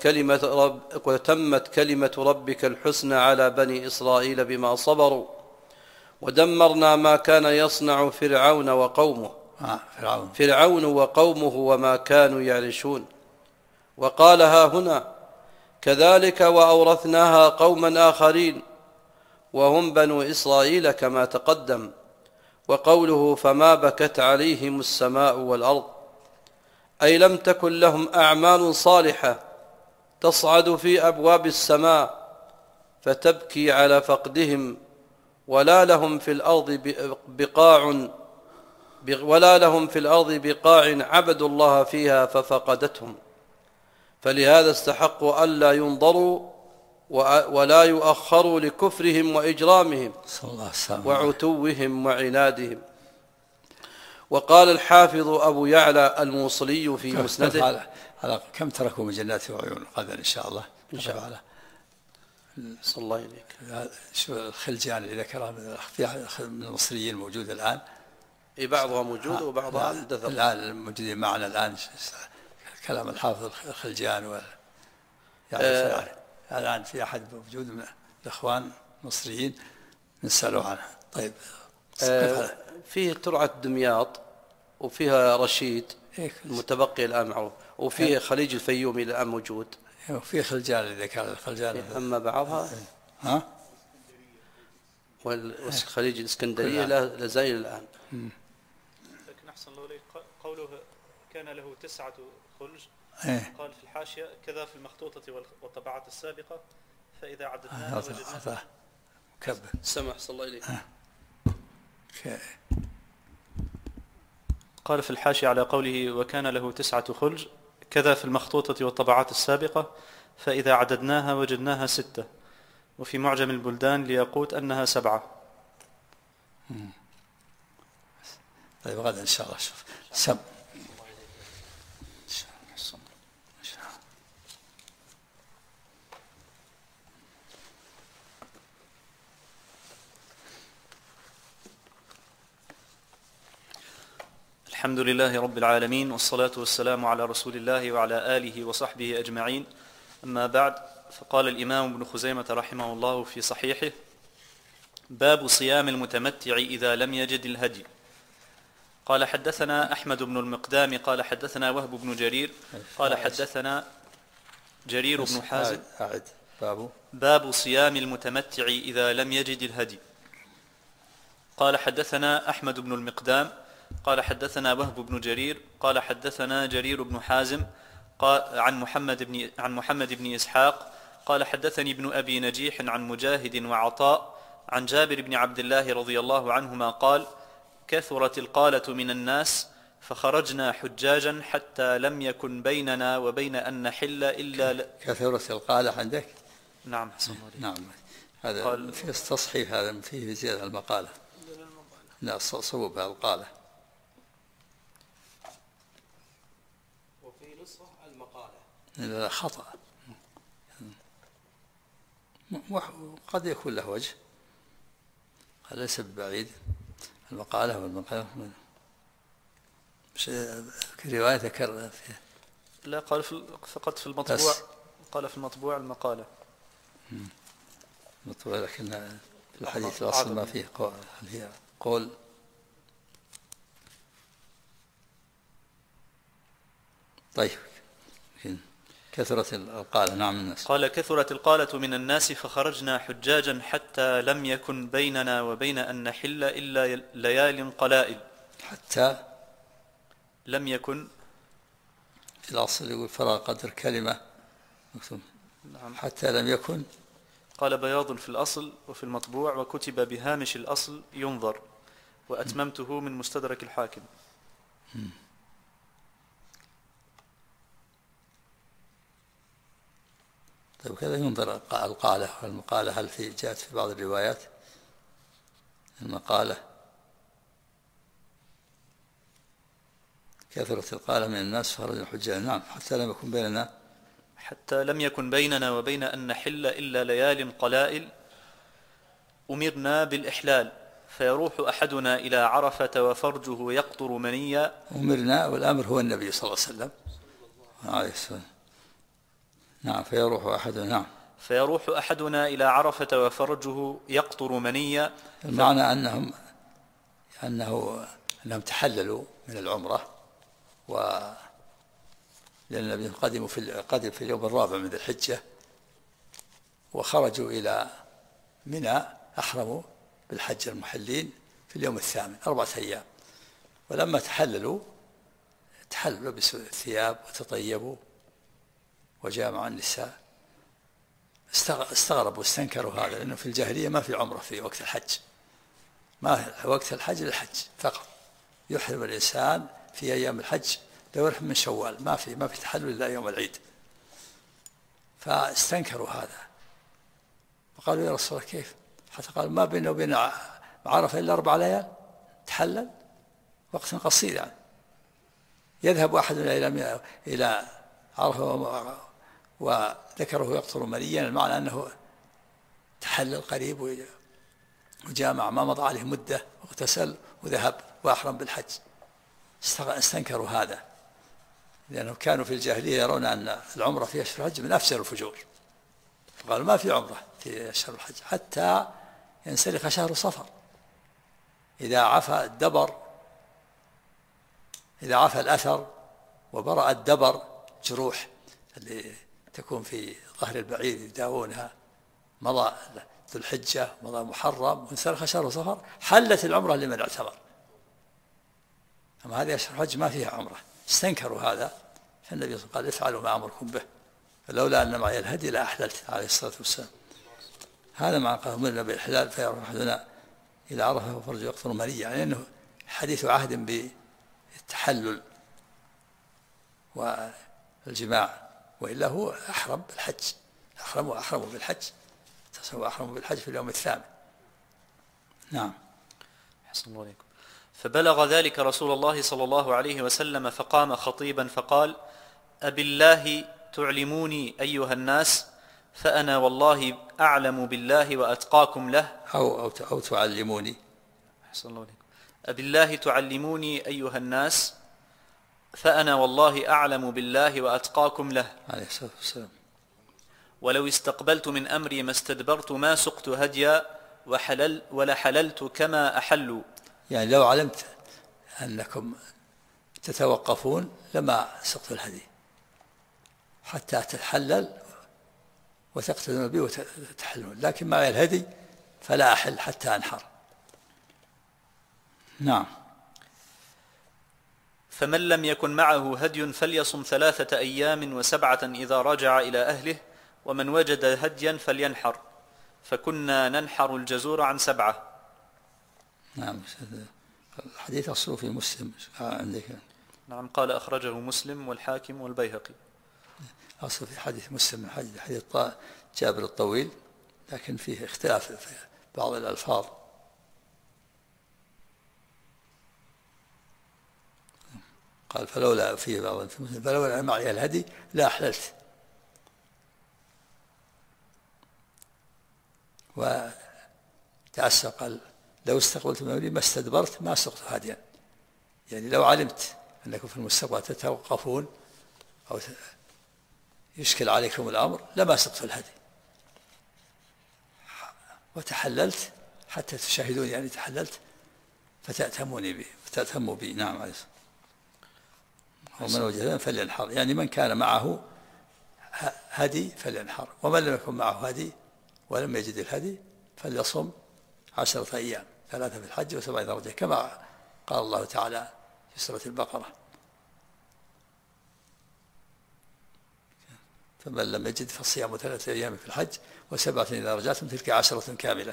كلمة ربك الحسنى على بني إسرائيل بما صبروا ودمرنا ما كان يصنع فرعون وقومه وما كانوا يعرشون. وقال ها هنا: كذلك وأورثناها قوما آخرين وهم بنو إسرائيل كما تقدم. وقوله: فما بكت عليهم السماء والأرض، أي لم تكن لهم أعمال صالحة تصعد في أبواب السماء فتبكي على فقدهم، ولا لهم في الأرض بقاع عبدوا الله فيها ففقدتهم، فلهذا استحقوا ألا ينظروا ولا يؤخروا لكفرهم وإجرامهم وعتوهم وعنادهم. وقال الحافظ أبو يعلى الموصلي في مسنده: على كم تركوا من جنات وعيون غدا إن شاء الله. صلى الله عليك. شو الخلجان اللي ذكرها من المصريين موجود الآن؟ بعضها موجود وبعضها اندثر. الآن موجودين معنا الآن كلام الحافظ الخلجان الآن في أحد موجود من الإخوان المصريين نسألوا عنه. طيب، فيه ترعة دمياط وفيها رشيد المتبقي الآن معروف، وفيه خليج الفيوم الآن موجود، وفيه خلجان إذا كان الخلجان. أما بعضها والخليج الإسكندرية لا زال الآن. لكن أحسن الله إليك قوله كان له 9 خلج، قال في الحاشية: كذا في المخطوطة والطبعات السابقة فإذا عددناها وجدناها كبر. سمح صلى الله إليك. قال في الحاشية على قوله: وكان له 9 خلج، كذا في المخطوطة والطبعات السابقة فإذا عددناها وجدناها 6، وفي معجم البلدان ليقوت أنها 7. طيب، غدا إن شاء الله شوف الحمد لله رب العالمين، والصلاة والسلام على رسول الله وعلى آله وصحبه أجمعين. أما بعد، فقال الإمام ابن خزيمة رحمه الله في صحيحه: باب صيام المتمتع إذا لم يجد الهدي. قال: حدثنا أحمد بن المقدام قال حدثنا وهب بن جرير قال حدثنا جرير بن حازم. باب صيام المتمتع إذا لم يجد الهدي. قال: حدثنا أحمد بن المقدام قال حدثنا وهب بن جرير قال حدثنا جرير بن حازم قال عن محمد بن إسحاق قال: حدثني ابن أبي نجيح عن مجاهد وعطاء عن جابر بن عبد الله رضي الله عنهما قال: كثرت القالة من الناس فخرجنا حجاجا حتى لم يكن بيننا وبين أن نحل إلا كثرت القالة عندك؟ نعم. نعم، هذا في تصحيح، هذا فيه زيادة المقالة. لا، صوب القالة. وفي نسخة المقالة. لا، خطأ. قد يكون له وجه، ليس ببعيد. المقالة والمقالة في رواية ذكر فيها. لا، قال فقط في المطبوع. قال في المطبوع المقالة. مطبوع، لكن في الحديث الأصل ما فيه قول. طيب، كثرت القالة. نعم، الناس. قال: كثرت القالة من الناس فخرجنا حجاجا حتى لم يكن بيننا وبين أن نحل إلا ليال قلائل. حتى لم يكن في الأصل يقول فراغ قدر كلمة مكتوب. نعم. حتى لم يكن قال بياض في الأصل وفي المطبوع وكتب بهامش الأصل ينظر وأتممته من مستدرك الحاكم. طيب كذا ينظر القالة والمقالة، هل جاءت في بعض الروايات المقالة كثرة القالة من الناس فخرج الحجاج. نعم. حتى لم يكن بيننا وبين أن نحل إلا ليال قلائل أمرنا بالإحلال فيروح أحدنا إلى عرفة وفرجه يقطر منيا. أمرنا والأمر هو النبي صلى الله عليه وسلم عليه السلام. نعم. فيروح أحدنا إلى عرفة وفرجه يقطر منيا. المعنى أنهم تحللوا من العمرة، لأن النبي قدم في اليوم الرابع من ذي الحجة، وخرجوا إلى منى أحرموا بالحج المحلين في اليوم الثامن 4 أيام. ولما تحللوا لبسوا الثياب وتطيبوا وجامعوا النساء. استغربوا واستنكروا هذا، لأنه في الجاهلية ما في عمرة في وقت الحج، ما وقت الحج للحج فقط. يحرم الإنسان في أيام الحج لو يحرم من شوال، ما في تحلل إلا يوم العيد. فاستنكروا هذا وقالوا يا رسول الله كيف؟ حتى قال ما بيننا وبين عرفة إلا 4 ليال تحلل، وقت قصير يعني. يذهب أحدنا إلى عرفة وذكره يقطر منيا، المعنى أنه تحلل قريب وجامع ما مضى عليه مدة واغتسل وذهب وأحرم بالحج. استنكروا هذا، لأنهم كانوا في الجاهلية يرون أن العمرة في أشهر الحج من أفجر الفجور، فقالوا ما في عمرة في أشهر الحج حتى ينسلخ شهر صفر. إذا عفى الأثر وبرأ الدبر، جروح اللي تكون في ظهر البعير يداوونها، مضى ذو الحجة مضى محرم وانسلخ شهر صفر، حلت العمرة لمن اعتمر. أما هذه أشهر الحج ما فيها عمرة. استنكروا هذا، فالنبي قال افعلوا ما أمركم به، فلولا أن معي الهدي لأحللت عليه الصلاة والسلام. هذا مع قال أمرنا بالإحلال فيروح أحدنا إلى عرفة وفرجه يقطر منيا، يعني أنه حديث عهد بالتحلل والجماع، وإلا هو أحرم بالحج، أحرموا بالحج في اليوم الثامن. نعم. حسن الله عليكم. فبلغ ذلك رسول الله صلى الله عليه وسلم فقام خطيبا فقال أبالله تعلموني أيها الناس فأنا والله أعلم بالله وأتقاكم له. أو تعلموني. حسن الله عليكم. أبالله تعلموني أيها الناس فأنا والله أعلم بالله وأتقاكم له. عليه الصلاة والسلام. ولو استقبلت من أمري ما استدبرت ما سقت هديا ولحللت كما أحلوا. يعني لو علمت أنكم تتوقفون لما سقت الهدي حتى تتحلل وتقتدون بي وتحلون، لكن معي الهدي فلا أحل حتى أنحر. نعم. فمن لم يكن معه هدي فليصم 3 أيام و7 إذا رجع إلى أهله، ومن وجد هديا فلينحر، فكنا ننحر الجزور عن 7. نعم. الحديث أصله في مسلم عندك. نعم. قال أخرجه مسلم والحاكم والبيهقي. أصل في حديث مسلم حديث جابر الطويل، لكن فيه اختلاف في بعض الألفاظ. قال فلولا في بعض في مسلم فلولا معي الهدي لا أحللت. وتعسى قال لو استقبلت من أمري ما استدبرت ما سقت هاديا، يعني لو علمت أنكم في المستقبل تتوقفون أو يشكل عليكم الأمر لما سقت الهدي، وتحللت حتى تشاهدوني يعني تحللت فتأتموا بي. نعم. عليه الصلاة. ومن وجد فلينحر، يعني من كان معه هدي فلينحر، ومن لم يكن معه هدي ولم يجد الهدي فليصم 10 أيام 3 في الحج و7 إذا رجع، كما قال الله تعالى في سورة البقرة فمن لم يجد فصيام 3 أيام في الحج و7 إذا رجعتم تلك 10 كاملة.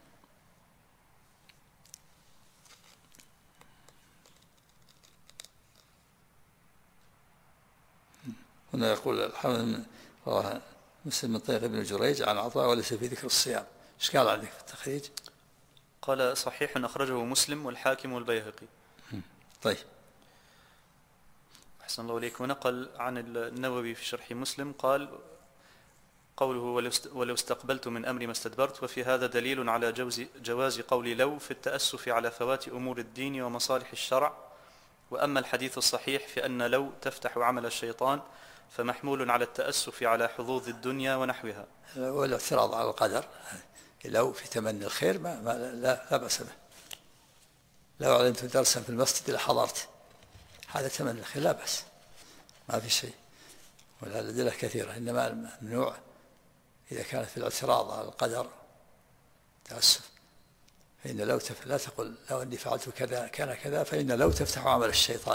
هنا يقول الحافظ رواه مسلم من طريق ابن جريج عن عطاء وليس في ذكر الصيام. ايش قال عندك في التخريج؟ قال صحيح أخرجه مسلم والحاكم والبيهقي. طيب. أحسن الله إليك. ونقل عن النووي في شرح مسلم قال قوله ولو استقبلت من أمري ما استدبرت. وفي هذا دليل على جواز قول لو في التأسف على فوات أمور الدين ومصالح الشرع. وأما الحديث الصحيح في أن لو تفتح عمل الشيطان فمحمول على التأسف على حظوظ الدنيا ونحوها. والاعتراض على القدر لو في تمني الخير لا بأس به. لو علمت درسا في المسجد لحضرت، هذا تمني الخير لا بأس، ما في شيء، والأدلة كثيرة. إنما الممنوع إذا كانت في الاعتراض على القدر تأسف، فإن لو لا تقل لو أني فعلت كذا كان كذا، فإن لو تفتح عمل الشيطان.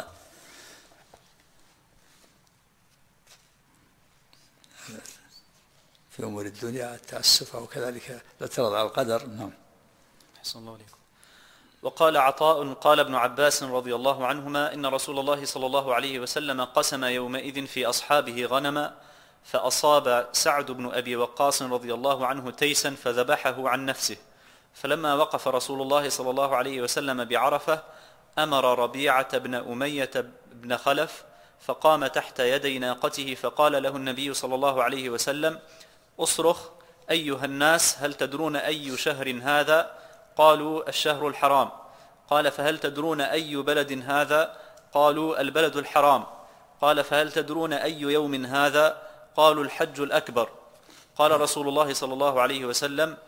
في أمور الدنيا التأسف أو كذلك الاعتراض على القدر. نعم. أحسن الله عليكم. وقال عطاء قال ابن عباس رضي الله عنهما إن رسول الله صلى الله عليه وسلم قسم يومئذ في أصحابه غنما، فأصاب سعد بن أبي وقاص رضي الله عنه تيسا فذبحه عن نفسه. فلما وقف رسول الله صلى الله عليه وسلم بعرفة أمر ربيعة بن أمية بن خلف فقام تحت يدي ناقته، فقال له النبي صلى الله عليه وسلم: أصرخ أيها الناس، هل تدرون أي شهر هذا؟ قالوا: الشهر الحرام. قال: فهل تدرون أي بلد هذا؟ قالوا: البلد الحرام. قال: فهل تدرون أي يوم هذا؟ قالوا: الحج الأكبر. قال رسول الله صلى الله عليه وسلم: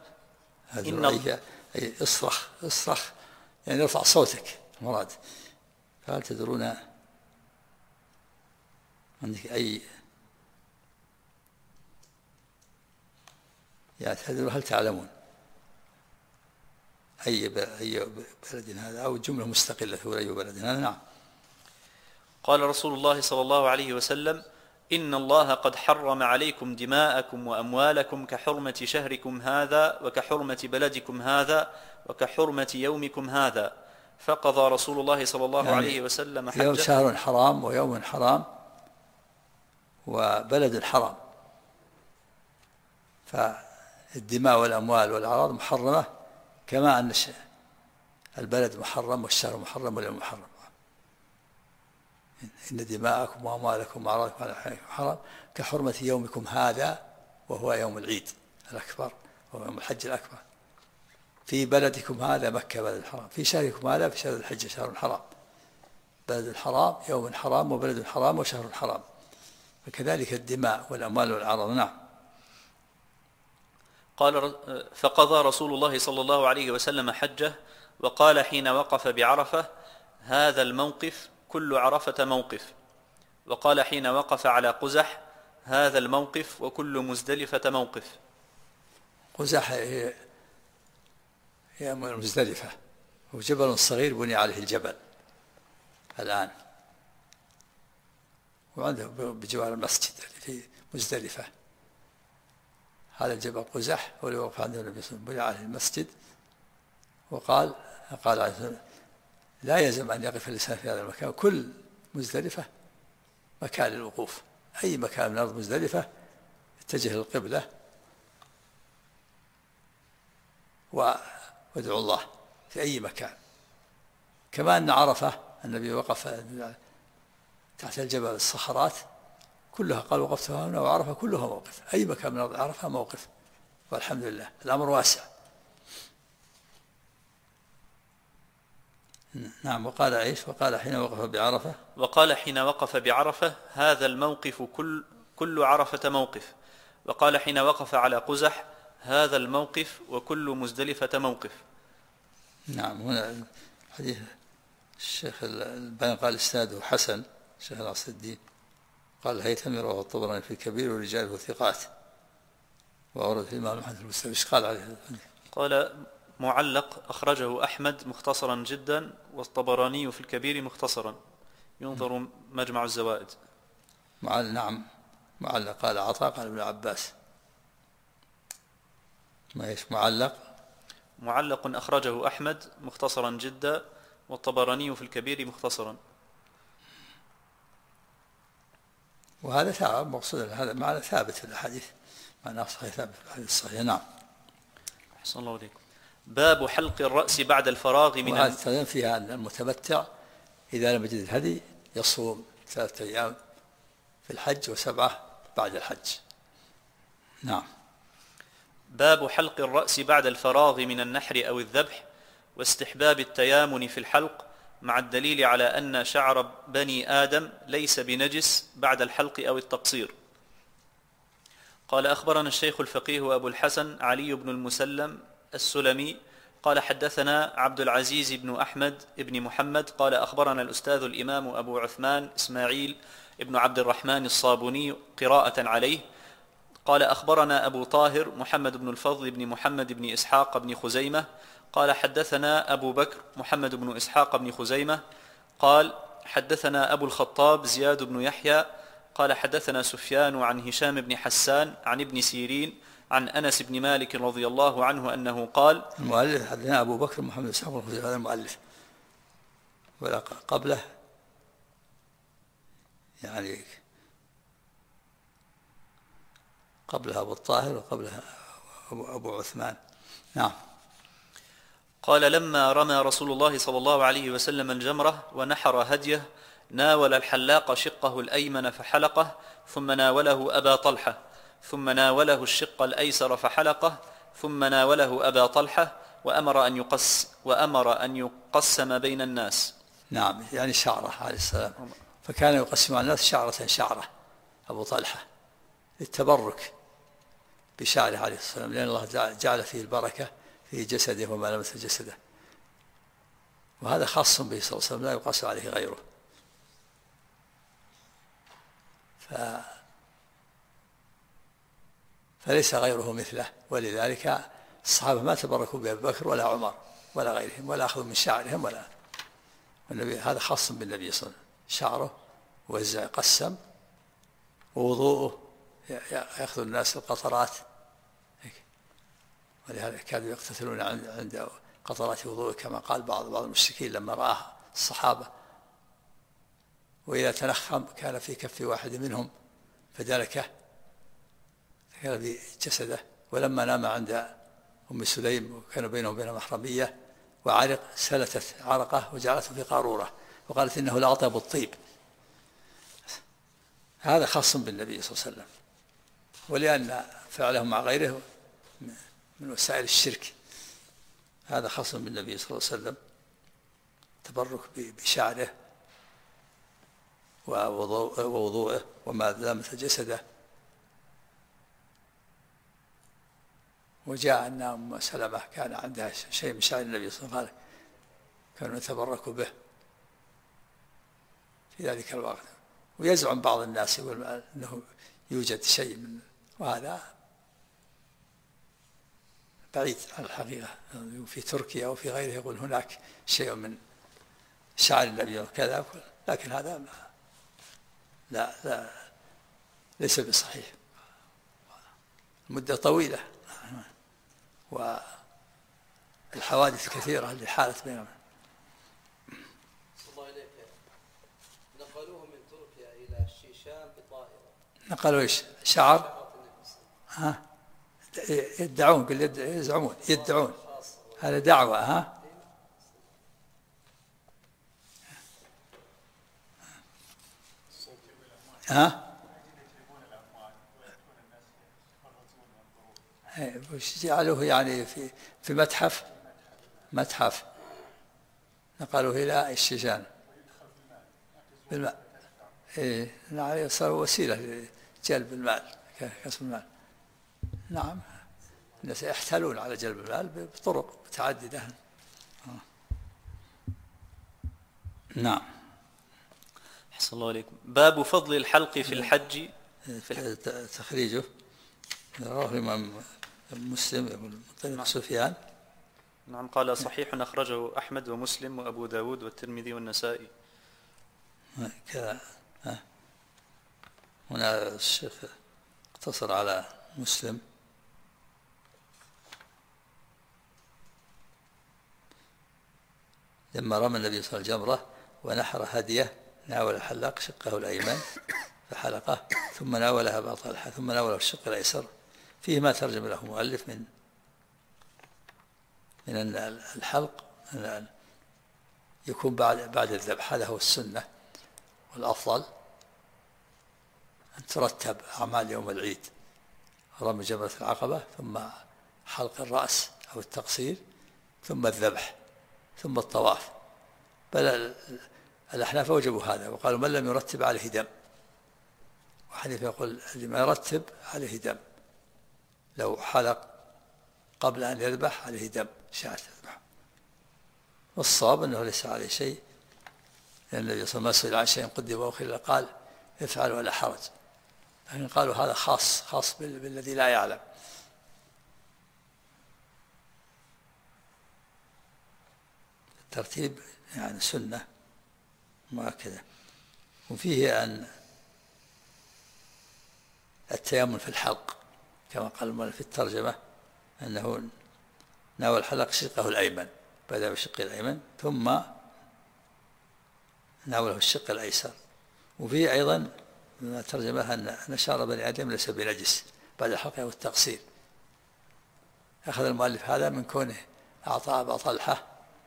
أي اصرخ يعني ارفع صوتك مراد. فهل تدرون عندك أي يعني هل تعلمون أي بلد هذا، أو جملة مستقلة تقول أي بلد هذا. نعم. قال رسول الله صلى الله عليه وسلم: إن الله قد حرم عليكم دماءكم وأموالكم كحرمة شهركم هذا وكحرمة بلدكم هذا وكحرمة يومكم هذا. فقضى رسول الله صلى الله يعني عليه وسلم حجة. يوم شهر حرام ويوم حرام وبلد حرام، فالدماء والأموال والأعراض محرمة، كما أن البلد محرم والشهر محرم واليوم محرم. إن دماءكم وأموالكم وأعراضكم حرام كحرمة يومكم هذا، وهو يوم العيد الأكبر وهو يوم الحج الأكبر. في بلدكم هذا مكة بلد الحرام، في شهركم هذا في شهر الحج شهر حرام. بلد الحرام يوم حرام وبلد حرام وشهر حرام، فكذلك الدماء والأموال والأعراض. نعم. قال: فقضى رسول الله صلى الله عليه وسلم حجه، وقال حين وقف بعرفة: هذا الموقف كل عرفة موقف. وقال حين وقف على قزح: هذا الموقف وكل مزدلفة موقف. قزح هي مزدلفة، وجبل صغير بني عليه الجبل الآن، وعنده بجوار المسجد في مزدلفة. هذا الجبل قزح هو اللي وقف عنده النبي صلى الله عليه وسلم بني عليه المسجد. وقال عليه الصلاة لا يلزم أن يقف الإنسان في هذا المكان، كل مزدلفة مكان للوقوف، أي مكان من أرض مزدلفة اتجه للقبلة وادعو الله في أي مكان. كما أن عرفة النبي وقف تحت الجبل الصخرات كلها، قال وقفتها هنا، وعرفة كلها موقف، أي مكان من أرض عرفة موقف، والحمد لله الأمر واسع. نعم. وقال عيش وقال حين وقف بعرفة، وقال حين وقف بعرفة: هذا الموقف كل عرفة موقف. وقال حين وقف على قزح: هذا الموقف وكل مزدلفة موقف. نعم. هنا حديث الشيخ الباني قال إسناده حسن، الشيخ العصر الدين قال الهيثمي رواه الطبراني في الكبير ورجاله ثقات، وأورد في الإمام أحمد المسلم. إيش قال عليه؟ قال معلق أخرجه أحمد مختصرا جدا، والطبراني في الكبير مختصرا، ينظر مجمع الزوائد. نعم. معلق قال عطاء قال ابن عباس. ما ايش معلق؟ معلق أخرجه أحمد مختصرا جدا، والطبراني في الكبير مختصرا. وهذا ثابت، مقصود هذا معنى ثابت في الحديث، معنى صحيح ثابت في الحديث الصحيح. نعم. أحسن الله عليكم. باب حلق الرأس بعد الفراغ من وهذا فيها أن المتمتع إذا لم يجد الهدي يصوم 3 أيام في الحج و7 بعد الحج. نعم. باب حلق الرأس بعد الفراغ من النحر أو الذبح، واستحباب التيامن في الحلق، مع الدليل على أن شعر بني آدم ليس بنجس بعد الحلق أو التقصير. قال أخبرنا الشيخ الفقيه أبو الحسن علي بن المسلم السلمي قال حدثنا عبد العزيز بن أحمد بن محمد قال أخبرنا الأستاذ الإمام أبو عثمان إسماعيل بن عبد الرحمن الصابوني قراءة عليه قال أخبرنا أبو طاهر محمد بن الفضل بن محمد بن إسحاق بن خزيمة قال حدثنا أبو بكر محمد بن إسحاق بن خزيمة قال حدثنا أبو الخطاب زياد بن يحيى قال حدثنا سفيان عن هشام بن حسان عن ابن سيرين عن أنس بن مالك رضي الله عنه أنه قال. المؤلف حدثنا أبو بكر محمد بن إسحاق بن خزيمة، هذا المؤلف، ولا قبله يعني قبلها أبو الطاهر وقبلها أبو عثمان. نعم. قال لما رمى رسول الله صلى الله عليه وسلم الجمرة ونحر هديه ناول الحلاق شقه الأيمن فحلقه، ثم ناوله أبا طلحة، ثم ناوله الشق الأيسر فحلقه، ثم ناوله أبا طلحة، وأمر أن يقسم بين الناس. نعم، يعني شعره عليه السلام، فكان يقسم على الناس شعرة أبو طلحة للتبرك بشعره عليه السلام، لأن الله جعل فيه البركة في جسده وما لمس جسده، وهذا خاص به صلى الله عليه وسلم لا يقاس عليه غيره. فليس غيره مثله، ولذلك الصحابة ما تبركوا بأبي بكر ولا عمر ولا غيرهم، ولا أخذوا من شعرهم ولا والنبي، هذا خاص بالنبي صلى الله عليه وسلم، شعره وزع قسم، ووضوءه يأخذ الناس القطرات، ولهذا كانوا يقتتلون عند قطرات وضوءه كما قال بعض المشركين لما رآها الصحابة، وإذا تنخم كان في كف واحد منهم فدلكه كان بجسده، ولما نام عند أم سليم وكان بينه وبين محرمية وعرق سلتت عرقه وجعلته في قارورة وقالت إنه لأطيب الطيب. هذا خاص بالنبي صلى الله عليه وسلم، ولأن فعله مع غيره من وسائل الشرك، هذا خاص بالنبي صلى الله عليه وسلم، تبرك بشعره ووضوءه وما لامس جسده. وجاء أن أم سلمة كان عندها شيء من شعر النبي صلى الله عليه وسلم كانوا يتبركوا به في ذلك الوقت، ويزعم بعض الناس يقول أنه يوجد شيء من، وهذا بعيد عن الحقيقة. في تركيا وفي غيره يقول هناك شيء من شعر النبي وكذا، لكن هذا لا ليس بصحيح، مدة طويلة والحوادث كثيرة اللي حالت بينهم. صلى الله عليك. نقلوه من تركيا إلى الشيشان بطائرة. نقلوا إيش؟ شعر؟ ها؟ يدعون، قل يزعمون، يدعون، هذا دعوة. ها؟ ها؟ وش جعلوه يعني في متحف نقلوه إلى الشيشان بالماء. صار وسيلة لجلب المال، كسب المال. نعم، الناس يحتالون على جلب المال بطرق متعددة. نعم. أحسن الله عليكم. باب فضل الحلق في الحج. تخريجه رواه الإمام مسلم بن طريق سفيان. نعم. قال صحيح أخرجه أحمد ومسلم وأبو داود والترمذي والنسائي. كذا. هنا الشيخ اقتصر على مسلم. لما رمى النبي صلى الله عليه وسلم الجمرة ونحر هديه ناول الحلاق شقه الأيمن فحلقه ثم ناولها أبا طلحة ثم ناوله الشق الأيسر. فيه ما ترجم له مؤلف من أن الحلق يكون بعد الذبح، هذا هو السنة، والأفضل أن ترتب أعمال يوم العيد: رمي جمرة العقبة ثم حلق الرأس أو التقصير ثم الذبح ثم الطواف. بل الأحناف أوجبوا هذا وقالوا من لم يرتب عليه دم، وحنيفة يقول اللي ما يرتب عليه دم، لو حلق قبل أن يذبح عليه دم شاة تذبح. والصواب أنه ليس عليه شيء، لأن النبي صلى الله عليه وسلم سئل عن شيء قدم وأخر قال افعل ولا حرج، لكن قالوا هذا خاص بالذي لا يعلم. الترتيب يعني سنة مؤكدة. وفيه أن التيمم في الحلق كما قال المؤلف في الترجمة أنه ناول الحلق شقه الأيمن، بدأ بالشق الأيمن ثم ناوله الشق الأيسر. وفيه أيضا من الترجمة أن شعر بني آدم ليس بنجس بعد الحلق والتقصير. أخذ المؤلف هذا من كونه أعطى أبا طلحة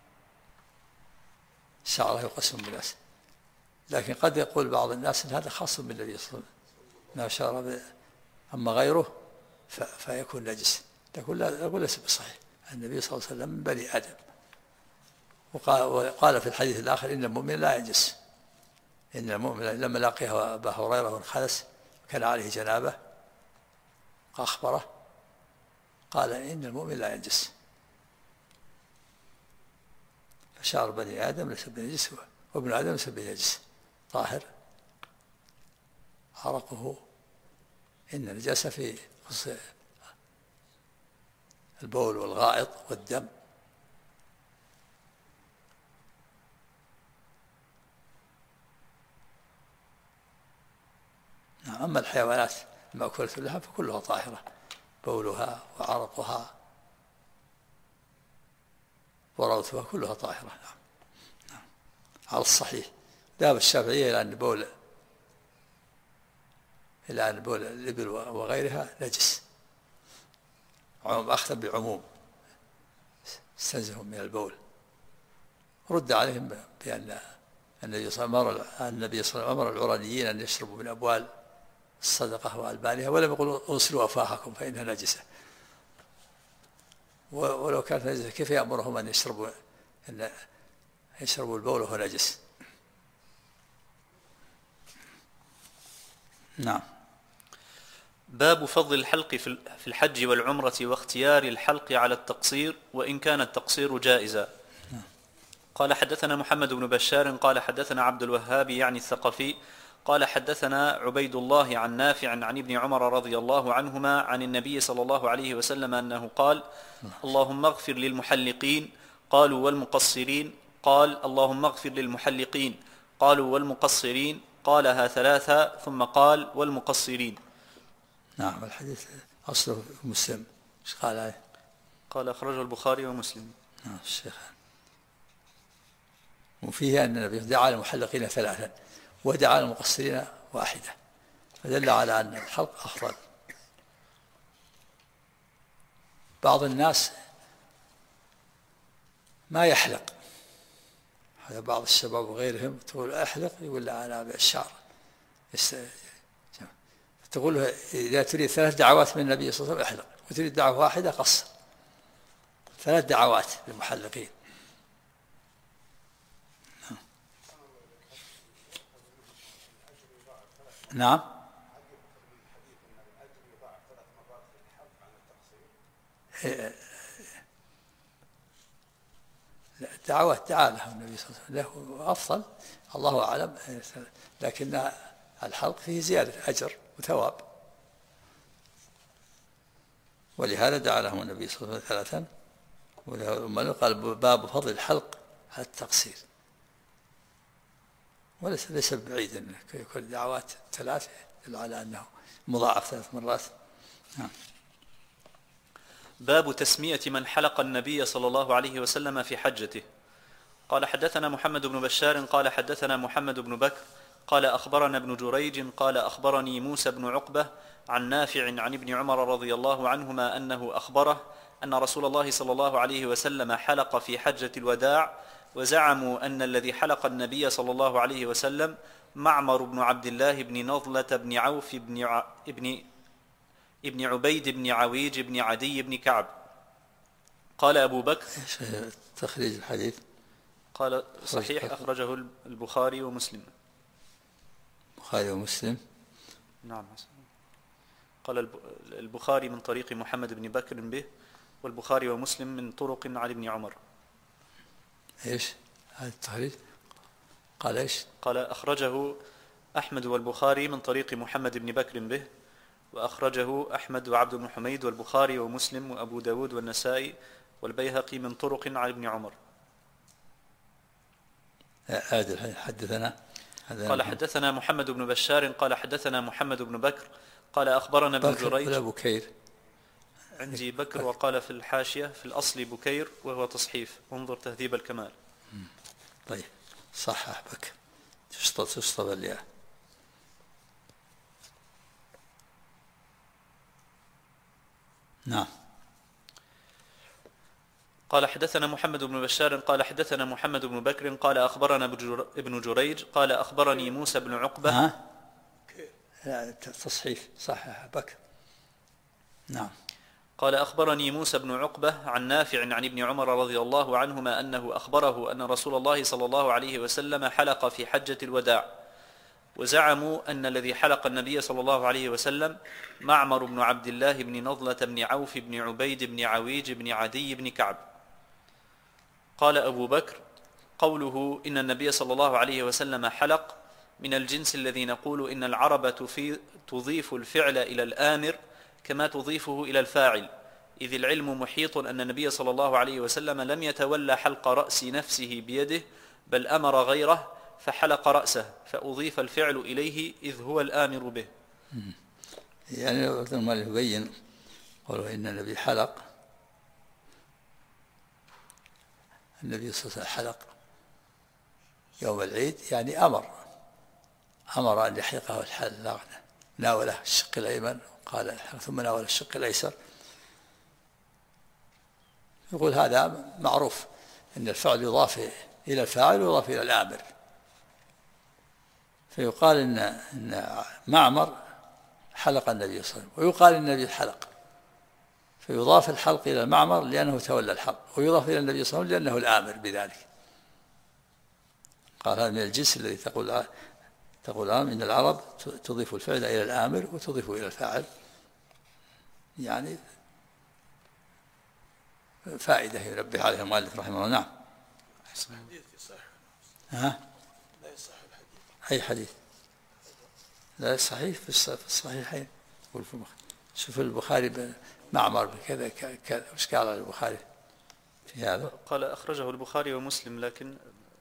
شعره يقسم بالناس، لكن قد يقول بعض الناس أن هذا خاص بالنبي صلى الله عليه وسلم، أما غيره فيكون نجس. يقول ليس بصحيح، النبي صلى الله عليه وسلم من بني آدم. وقال في الحديث الآخر إن المؤمن لا ينجس، إن المؤمن لما لاقيه أبا هريرة وانخلس كان عليه جنابة أخبره قال إن المؤمن لا ينجس. فشعر بني آدم ليس بنجس وابن آدم ليس بنجس، طاهر عرقه، إن النجاسة في البول والغائط والدم. أما الحيوانات المأكولة لها فكلها طاهرة، بولها وعرقها وروثها كلها طاهرة. نعم. على الصحيح. ذهب الشافعية إلى أن بول الإبل وغيرها نجس، أخذ بعموم استنزهوا من البول. رد عليهم بأن النبي صلى الله عليه وسلم أمر العرانيين أن يشربوا من أبوال الصدقة وألبانها، ولم يقل اغسلوا أفواهكم فإنها نجسة. ولو كانت نجسة كيف يأمرهم أن يشربوا البول وهو نجس؟ نعم. باب فضل الحلق في الحج والعمرة واختيار الحلق على التقصير وإن كان التقصير جائزا. قال حدثنا محمد بن بشار قال حدثنا عبد الوهاب يعني الثقفي قال حدثنا عبيد الله عن نافع عن ابن عمر رضي الله عنهما عن النبي صلى الله عليه وسلم أنه قال: اللهم اغفر للمحلقين. قالوا والمقصرين؟ قال: اللهم اغفر للمحلقين. قالوا والمقصرين؟ قالها ثلاثة ثم قال: والمقصرين. نعم. الحديث أصله مسلم. ايش قال عليه؟ قال أخرجه البخاري ومسلم. نعم الشيخ. وفيه أن النبي دعا للمحلقين ثلاثا ودعا للمقصرين واحدة، فدل على أن الحلق أفضل. بعض الناس ما يحلق، هذا بعض الشباب وغيرهم، تقول احلق يقول لا أنا بالشعر، تقول له إذا تريد 3 دعوات من النبي صلى الله عليه وسلم احلق، وتريد دعوة واحدة قصر. 3 دعوات للمحلقين. نعم. دعوات دعا له النبي صلى الله عليه وسلم له أفضل، الله أعلم، لكن الحلق فيه زيادة أجر وثواب، ولهذا دعا لهم النبي صلى الله عليه وسلم 3. قال باب فضل الحلق على التقصير، وليس بعيد أن يكون دعوات 3 يدل على أنه مضاعف 3 مرات. نعم. باب تسمية من حلق النبي صلى الله عليه وسلم في حجته. قال حدثنا محمد بن بشار قال حدثنا محمد بن بكر قال أخبرنا ابن جريج قال أخبرني موسى بن عقبة عن نافع عن ابن عمر رضي الله عنهما أنه أخبره أن رسول الله صلى الله عليه وسلم حلق في حجة الوداع، وزعموا أن الذي حلق النبي صلى الله عليه وسلم معمر بن عبد الله بن نضلة بن عوف ابن عبيد بن عويج بن عدي بن كعب. قال أبو بكر تخريج الحديث قال صحيح أخرجه البخاري ومسلم. البخاري ومسلم. نعم. قال البخاري من طريق محمد بن بكر به، والبخاري ومسلم من طرق عن ابن عمر. ايش هذا التخريج؟ قال ايش؟ قال أخرجه أحمد والبخاري من طريق محمد بن بكر به، وأخرجه أحمد وعبد بن حميد والبخاري ومسلم وأبو داود والنسائي والبيهقي من طرق عن ابن عمر. حدثنا قال حدثنا محمد بن بشار قال حدثنا محمد بن بكر قال أخبرنا ابن جريج. ولا بكير؟ عندي بكر، وقال في الحاشية في الأصل بكير وهو تصحيف، انظر تهذيب الكمال. طيب صحح بك تشطب الياء. نعم. قال حدثنا محمد بن بشار قال حدثنا محمد بن بكر قال أخبرنا ابن جريج قال أخبرني موسى بن عقبة. لا تصحيف صحح بك. نعم. قال أخبرني موسى بن عقبة عن نافع عن ابن عمر رضي الله عنهما أنه أخبره أن رسول الله صلى الله عليه وسلم حلق في حجة الوداع، وزعموا أن الذي حلق النبي صلى الله عليه وسلم معمر بن عبد الله بن نضلة بن عوف بن عبيد بن عويج بن عدي بن كعب. قال أبو بكر: قوله إن النبي صلى الله عليه وسلم حلق من الجنس الذي نقول إن العرب تضيف الفعل إلى الآمر كما تضيفه إلى الفاعل، إذ العلم محيط أن النبي صلى الله عليه وسلم لم يتولى حلق رأس نفسه بيده، بل أمر غيره فحلق رأسه فأضيف الفعل إليه إذ هو الآمر به. يعني ما يبين قالوا إن النبي حلق، النبي صلى الله عليه وسلم حلق يوم العيد، يعني أمر أن يحلقه الحلاق، ناوله الشق الأيمن قال ثم ناول الشق الأيسر. يقول هذا معروف أن الفعل يضاف إلى الفاعل ويضاف إلى الآمر، فيقال إن معمر حلق النبي صلى الله عليه وسلم، ويقال إن النبي حلق، فيضاف الحلق إلى المعمر لأنه تولى الحلق، ويضاف إلى النبي صلى الله عليه وسلم لأنه الآمر بذلك. قال هذا من الجنس الذي تقول إن العرب تضيف الفعل إلى الآمر وتضيف إلى الفاعل، يعني فائدة ينبه عليها المؤلف رحمه الله. نعم. أي حديث؟ لا صحيح في الصحيحين. شوف البخاري معمر بكذا كذا، وش قال البخاري في هذا؟ قال أخرجه البخاري ومسلم، لكن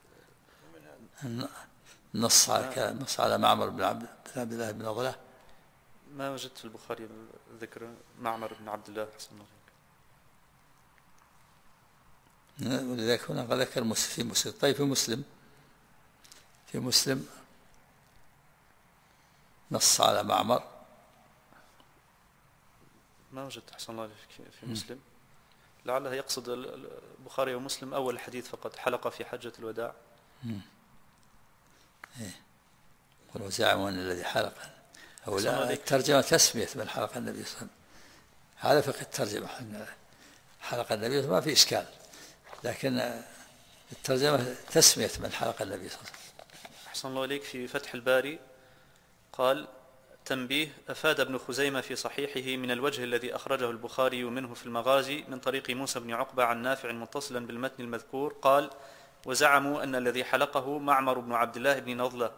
نص على معمر بن عبد الله بن نضلة. ما وجدت في البخاري ذكر معمر بن عبد الله حسن الله. ولذلك هنا ذكر في مسلم. طيب في مسلم نص على معمر، ما وجدت حسن الله في مسلم. لعله يقصد البخاري ومسلم أول الحديث فقط، حلق في حجة الوداع. ولو زعموا أن الذي حلق، أو لا، الترجمة تسمية من حلق النبي صلى الله عليه وسلم، هذا فقه الترجمة، حلق النبي صلى الله عليه وسلم ما في إشكال، لكن الترجمة تسمية من حلق النبي صلى الله عليه وسلم. أحسن الله إليك في فتح الباري قال: تنبيه: أفاد ابن خزيمة في صحيحه من الوجه الذي أخرجه البخاري منه في المغازي من طريق موسى بن عقبة عن نافع متصلا بالمتن المذكور قال: وزعموا أن الذي حلقه معمر بن عبد الله بن نضلة.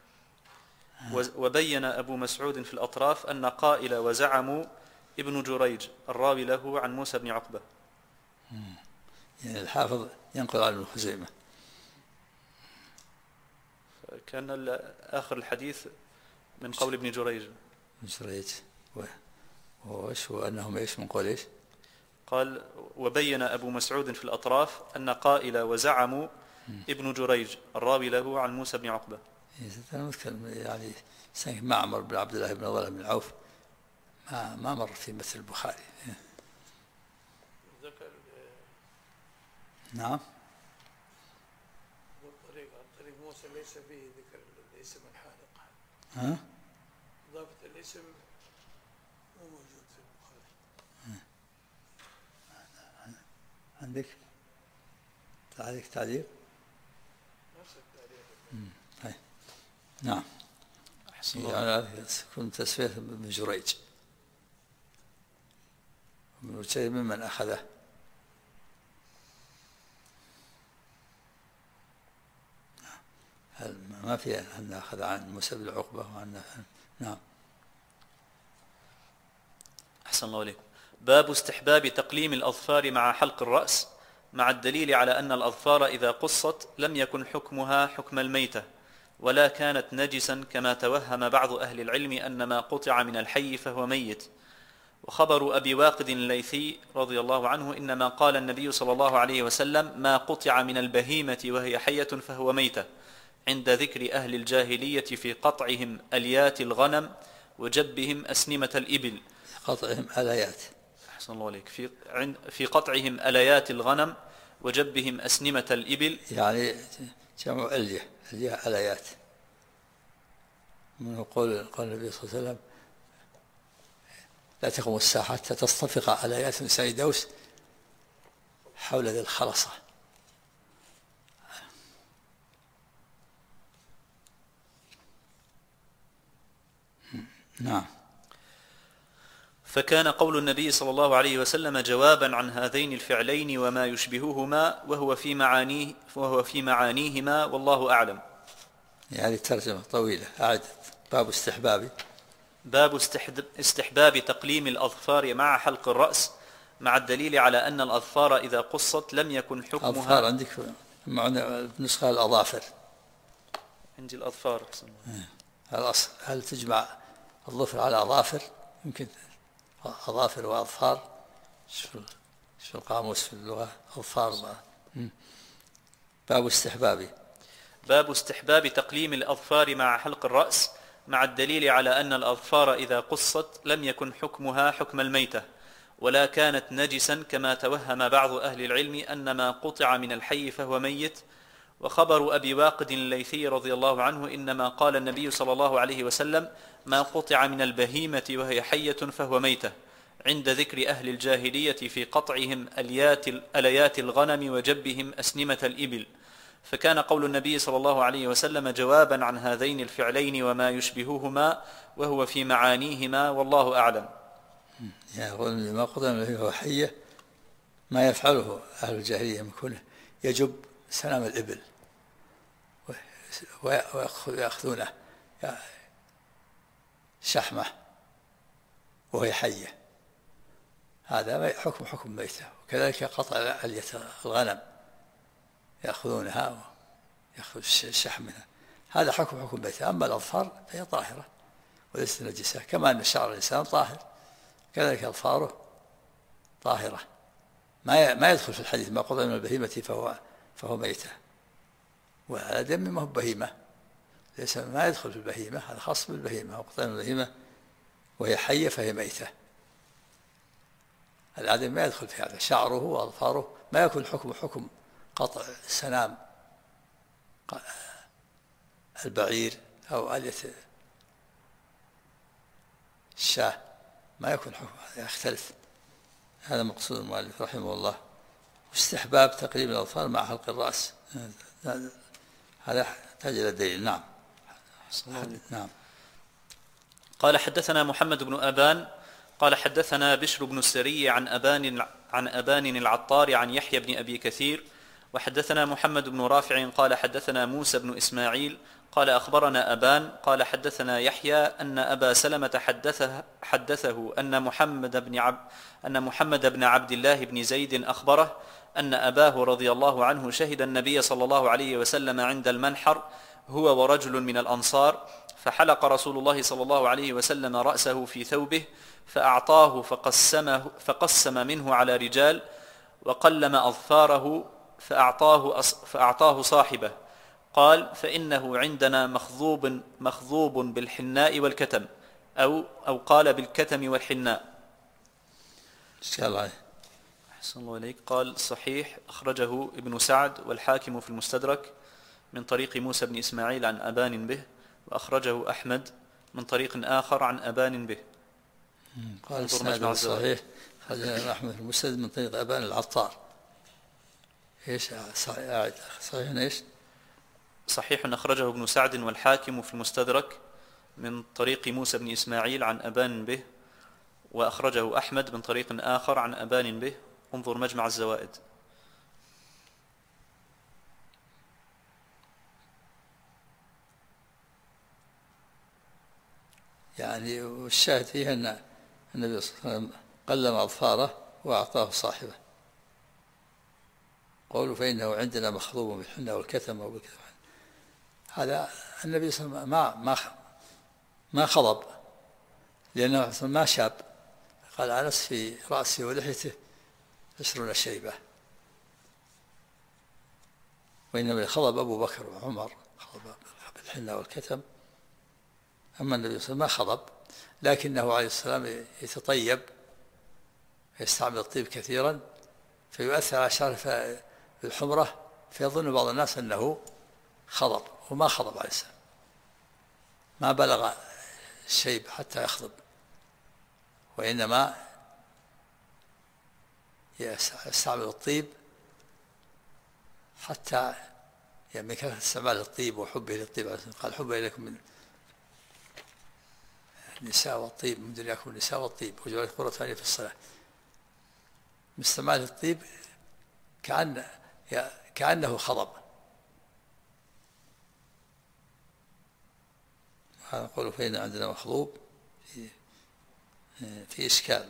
وبين أبو مسعود في الأطراف أن قائل وزعموا ابن جريج الراوي له عن موسى بن عقبة. يعني الحافظ ينقل عن ابن خزيمة. كان آخر الحديث من قول ابن جريج. ابن جريج وإيش وأنهم إيش من قول إيش؟ قال: وبين أبو مسعود في الأطراف أن قائل وزعموا ابن جريج الراوي له عن موسى بن عقبة. أنا يعني معمر بن عبد الله بن ظلم بن عوف ما مر في مثل البخاري. ذكر نعم. والطريق عن طريق موسى ليس فيه ذكر الاسم الحالق. ها؟ إضافة الاسم مو موجود في البخاري. عندك تعليق؟ نفس التعليق. نعم. أحسن الله. يعني كنت تسوية ابن جريج. ابن جريج ممن أخذه؟ ما في أن أخذ عن موسى بن عقبة وعن نعم. أحسن الله عليكم. باب استحباب تقليم الأظفار مع حلق الرأس، مع الدليل على أن الأظفار إذا قصت لم يكن حكمها حكم الميتة، ولا كانت نجسا كما توهم بعض أهل العلم أن ما قطع من الحي فهو ميت. وخبر أبي واقد الليثي رضي الله عنه إنما قال النبي صلى الله عليه وسلم: ما قطع من البهيمة وهي حية فهو ميتة، عند ذكر أهل الجاهلية في قطعهم أليات الغنم وجبهم أسنمة الإبل. قطعهم أليات. أحسن الله عليك. في قطعهم أليات الغنم وجبهم أسنمة الإبل، يعني جمع ألية أليات. منه قول النبي صلى الله عليه وسلم: لا تقوم الساعة حتى تصطفق أليات نساء دوس حول ذي الخلصة. نعم. فكان قول النبي صلى الله عليه وسلم جوابا عن هذين الفعلين وما يشبههما، وهو في معانيهما، والله أعلم. يعني الترجمة طويلة. أعد. باب استحباب تقليم الأظفار مع حلق الرأس، مع الدليل على أن الأظفار إذا قصت لم يكن حكمها. أظفار عندك نسخة الأظافر. عندي الأظفار. الأصل هل تجمع الظفر على أظافر؟ يمكن أظافر وأظفار. شو القاموس في اللغة؟ أظفار. باب استحباب تقليم الأظفار مع حلق الرأس، مع الدليل على أن الأظفار إذا قصت لم يكن حكمها حكم الميتة، ولا كانت نجسا كما توهم بعض أهل العلم أن ما قطع من الحي فهو ميت. وخبر أبي واقد الليثي رضي الله عنه إنما قال النبي صلى الله عليه وسلم: ما قطع من البهيمة وهي حية فهو ميتة، عند ذكر أهل الجاهلية في قطعهم أليات الغنم وجبهم أسنمة الإبل. فكان قول النبي صلى الله عليه وسلم جوابا عن هذين الفعلين وما يشبههما، وهو في معانيهما، والله أعلم. يقول ما قطع من البهيمة وهو حية ما يفعله أهل الجاهلية من كونه يجب سنام الإبل ويأخذونه شحمة وهي حية، هذا حكم ميتة. وكذلك قطع ألية الغنم يأخذونها ويأخذ الشحم منها، هذا حكم ميتة. أما الأظفار فهي طاهرة وليست نجسة، كما أن شعر الإنسان طاهر كذلك أظفاره طاهرة. ما يدخل في الحديث ما قطع من البهيمة فهو ميتة، والآدم ما هو بهيمة، ليس ما يدخل في البهيمة، هذا خاص بالبهيمة. وقطع من البهيمة وهي حية فهي ميتة. الآدم ما يدخل في هذا، شعره وأظفاره ما يكون حكم قطع سنام البعير أو آلية الشاة، ما يكون حكم، يختلف. هذا مقصود المؤلف رحمه الله. واستحباب تقليم الأظفار مع حلق الرأس، هذا يحتاج إلى دليل. نعم. نعم. قال حدثنا محمد بن أبان قال حدثنا بشر بن السري عن أبان العطار عن يحيى بن أبي كثير. وحدثنا محمد بن رافع قال حدثنا موسى بن إسماعيل قال أخبرنا أبان قال حدثنا يحيى أن أبا سلمة حدثه أن محمد بن عبد الله بن زيد أخبره أن أباه رضي الله عنه شهد النبي صلى الله عليه وسلم عند المنحر هو ورجل من الأنصار، فحلق رسول الله صلى الله عليه وسلم رأسه في ثوبه فأعطاه فقسم منه على رجال، وقلم أظفاره فأعطاه صاحبه. قال: فإنه عندنا مخضوب بالحناء والكتم، أو قال بالكتم والحناء. أحسن الله إليك. قال: صحيح، أخرجه ابن سعد والحاكم في المستدرك من طريق موسى بن إسماعيل عن أبان به، وأخرجه أحمد من طريق آخر عن أبان به. قال السند صحيح، أخرجه أحمد في المسند من طريق أبان العطار. إيش صحيح إيش؟ صحيح أخرجه ابن سعد والحاكم في المستدرك من طريق موسى بن إسماعيل عن أبان به، وأخرجه أحمد من طريق آخر عن أبان به. انظر مجمع الزوائد. يعني والشاهد فيه أن النبي صلى الله عليه وسلم قلم أظفاره وأعطاه صاحبه. قولوا فإنه عندنا مخضوب بالحنة والكتم وبالكتم، هذا النبي صلى الله عليه وسلم ما خضب، لأنه ما شاب. قال أنس: في رأسه ولحيته 20 شيبة. وإنما خضب أبو بكر وعمر، خضب بالحنة والكتم. أما النبي صلى الله عليه وسلم ما خضب، لكنه عليه السلام يتطيب، يستعمل الطيب كثيرا، فيؤثر على شعره الحمرة، فيظن بعض الناس أنه خضب، وما خضب عليه السلام، ما بلغ الشيب حتى يخضب، وإنما يستعمل الطيب حتى يعني كثرة استعمال الطيب وحبه للطيب. قال: حب إليكم من النساء والطيب من دنياكم النساء والطيب وجعلت قرة عيني في الصلاة. من استعمال الطيب كأنه خضب. نقول فإن عندنا مخضوب في إشكال.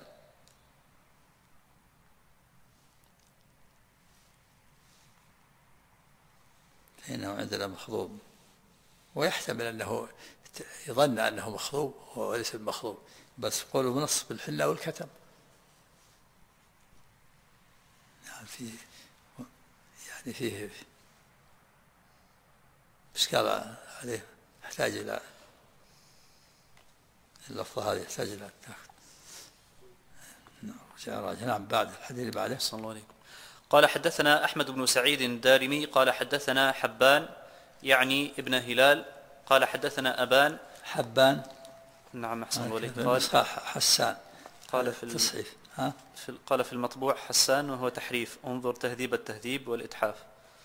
فإنه عندنا مخضوب، ويحتمل أنه يظن أنه مخضوب وليس بمخضوب، بس قولوا بنص بالحنة والكتم. يعني فيه إشكال عليه، يحتاج إلى اللفظة هذه، يحتاج إلى نعم. بعد الحديث اللي بعده. صلى الله عليكم. قال: حدثنا أحمد بن سعيد الدارمي قال: حدثنا حبان يعني ابن هلال قال: حدثنا أبان. حبان، نعم أحسن الله عليك. قال حسان، قال في التصحيف، قال في المطبوع حسان وهو تحريف. انظر تهذيب التهذيب والإتحاف.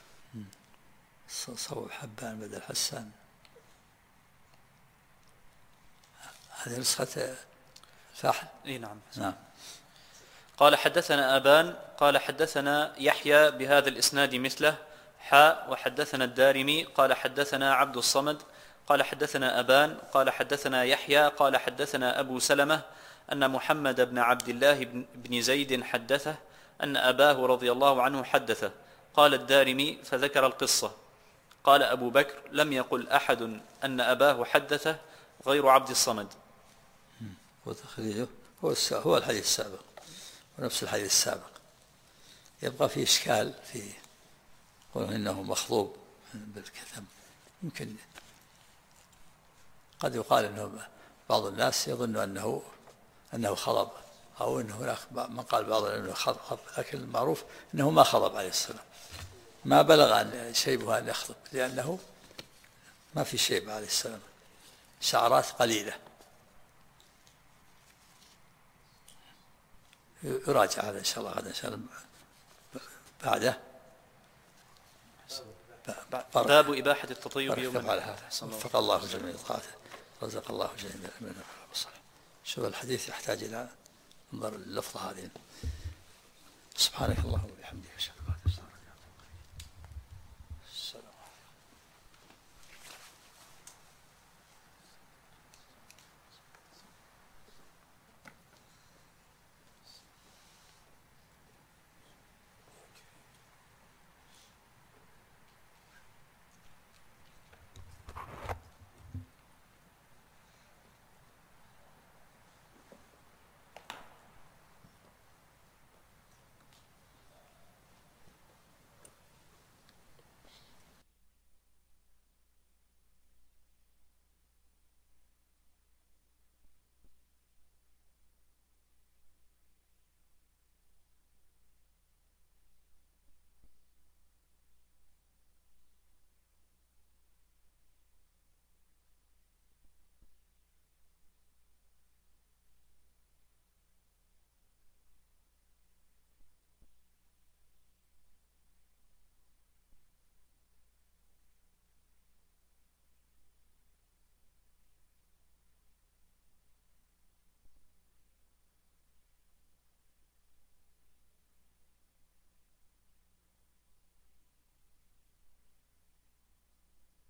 صوب حبان بدل حسان. هذه نسخة فاحل. اي نعم. قال: حدثنا أبان قال: حدثنا يحيى بهذا الإسناد مثله حاء. وحدثنا الدارمي قال: حدثنا عبد الصمد قال: حدثنا أبان قال: حدثنا يحيى قال: حدثنا أبو سلمة أن محمد بن عبد الله بن زيد حدثه أن أباه رضي الله عنه حدثه. قال الدارمي: فذكر القصة. قال أبو بكر: لم يقل أحد أن أباه حدثه غير عبد الصمد. وتخريجه هو الحديث السابق، ونفس الحديث السابق. يبقى في إشكال في قوله إنه مخضوب بالكتم. يمكن قد يقال إنه بعض الناس يظن أنه خضب، أو أنه هناك من قال بعض أنه خضب، لكن المعروف أنه ما خضب عليه السلام، ما بلغ أن شيبه أن يخضب، لأنه ما في شيب عليه السلام، شعرات قليلة. يراجع هذا إن شاء الله غدا إن شاء الله بعده. باب إباحة التطيب يوم وفق الله جميع طاعته، رزق الله جميع من الصالح. شوف الحديث يحتاج إلى نظر اللفظة هذه. سبحانك اللهم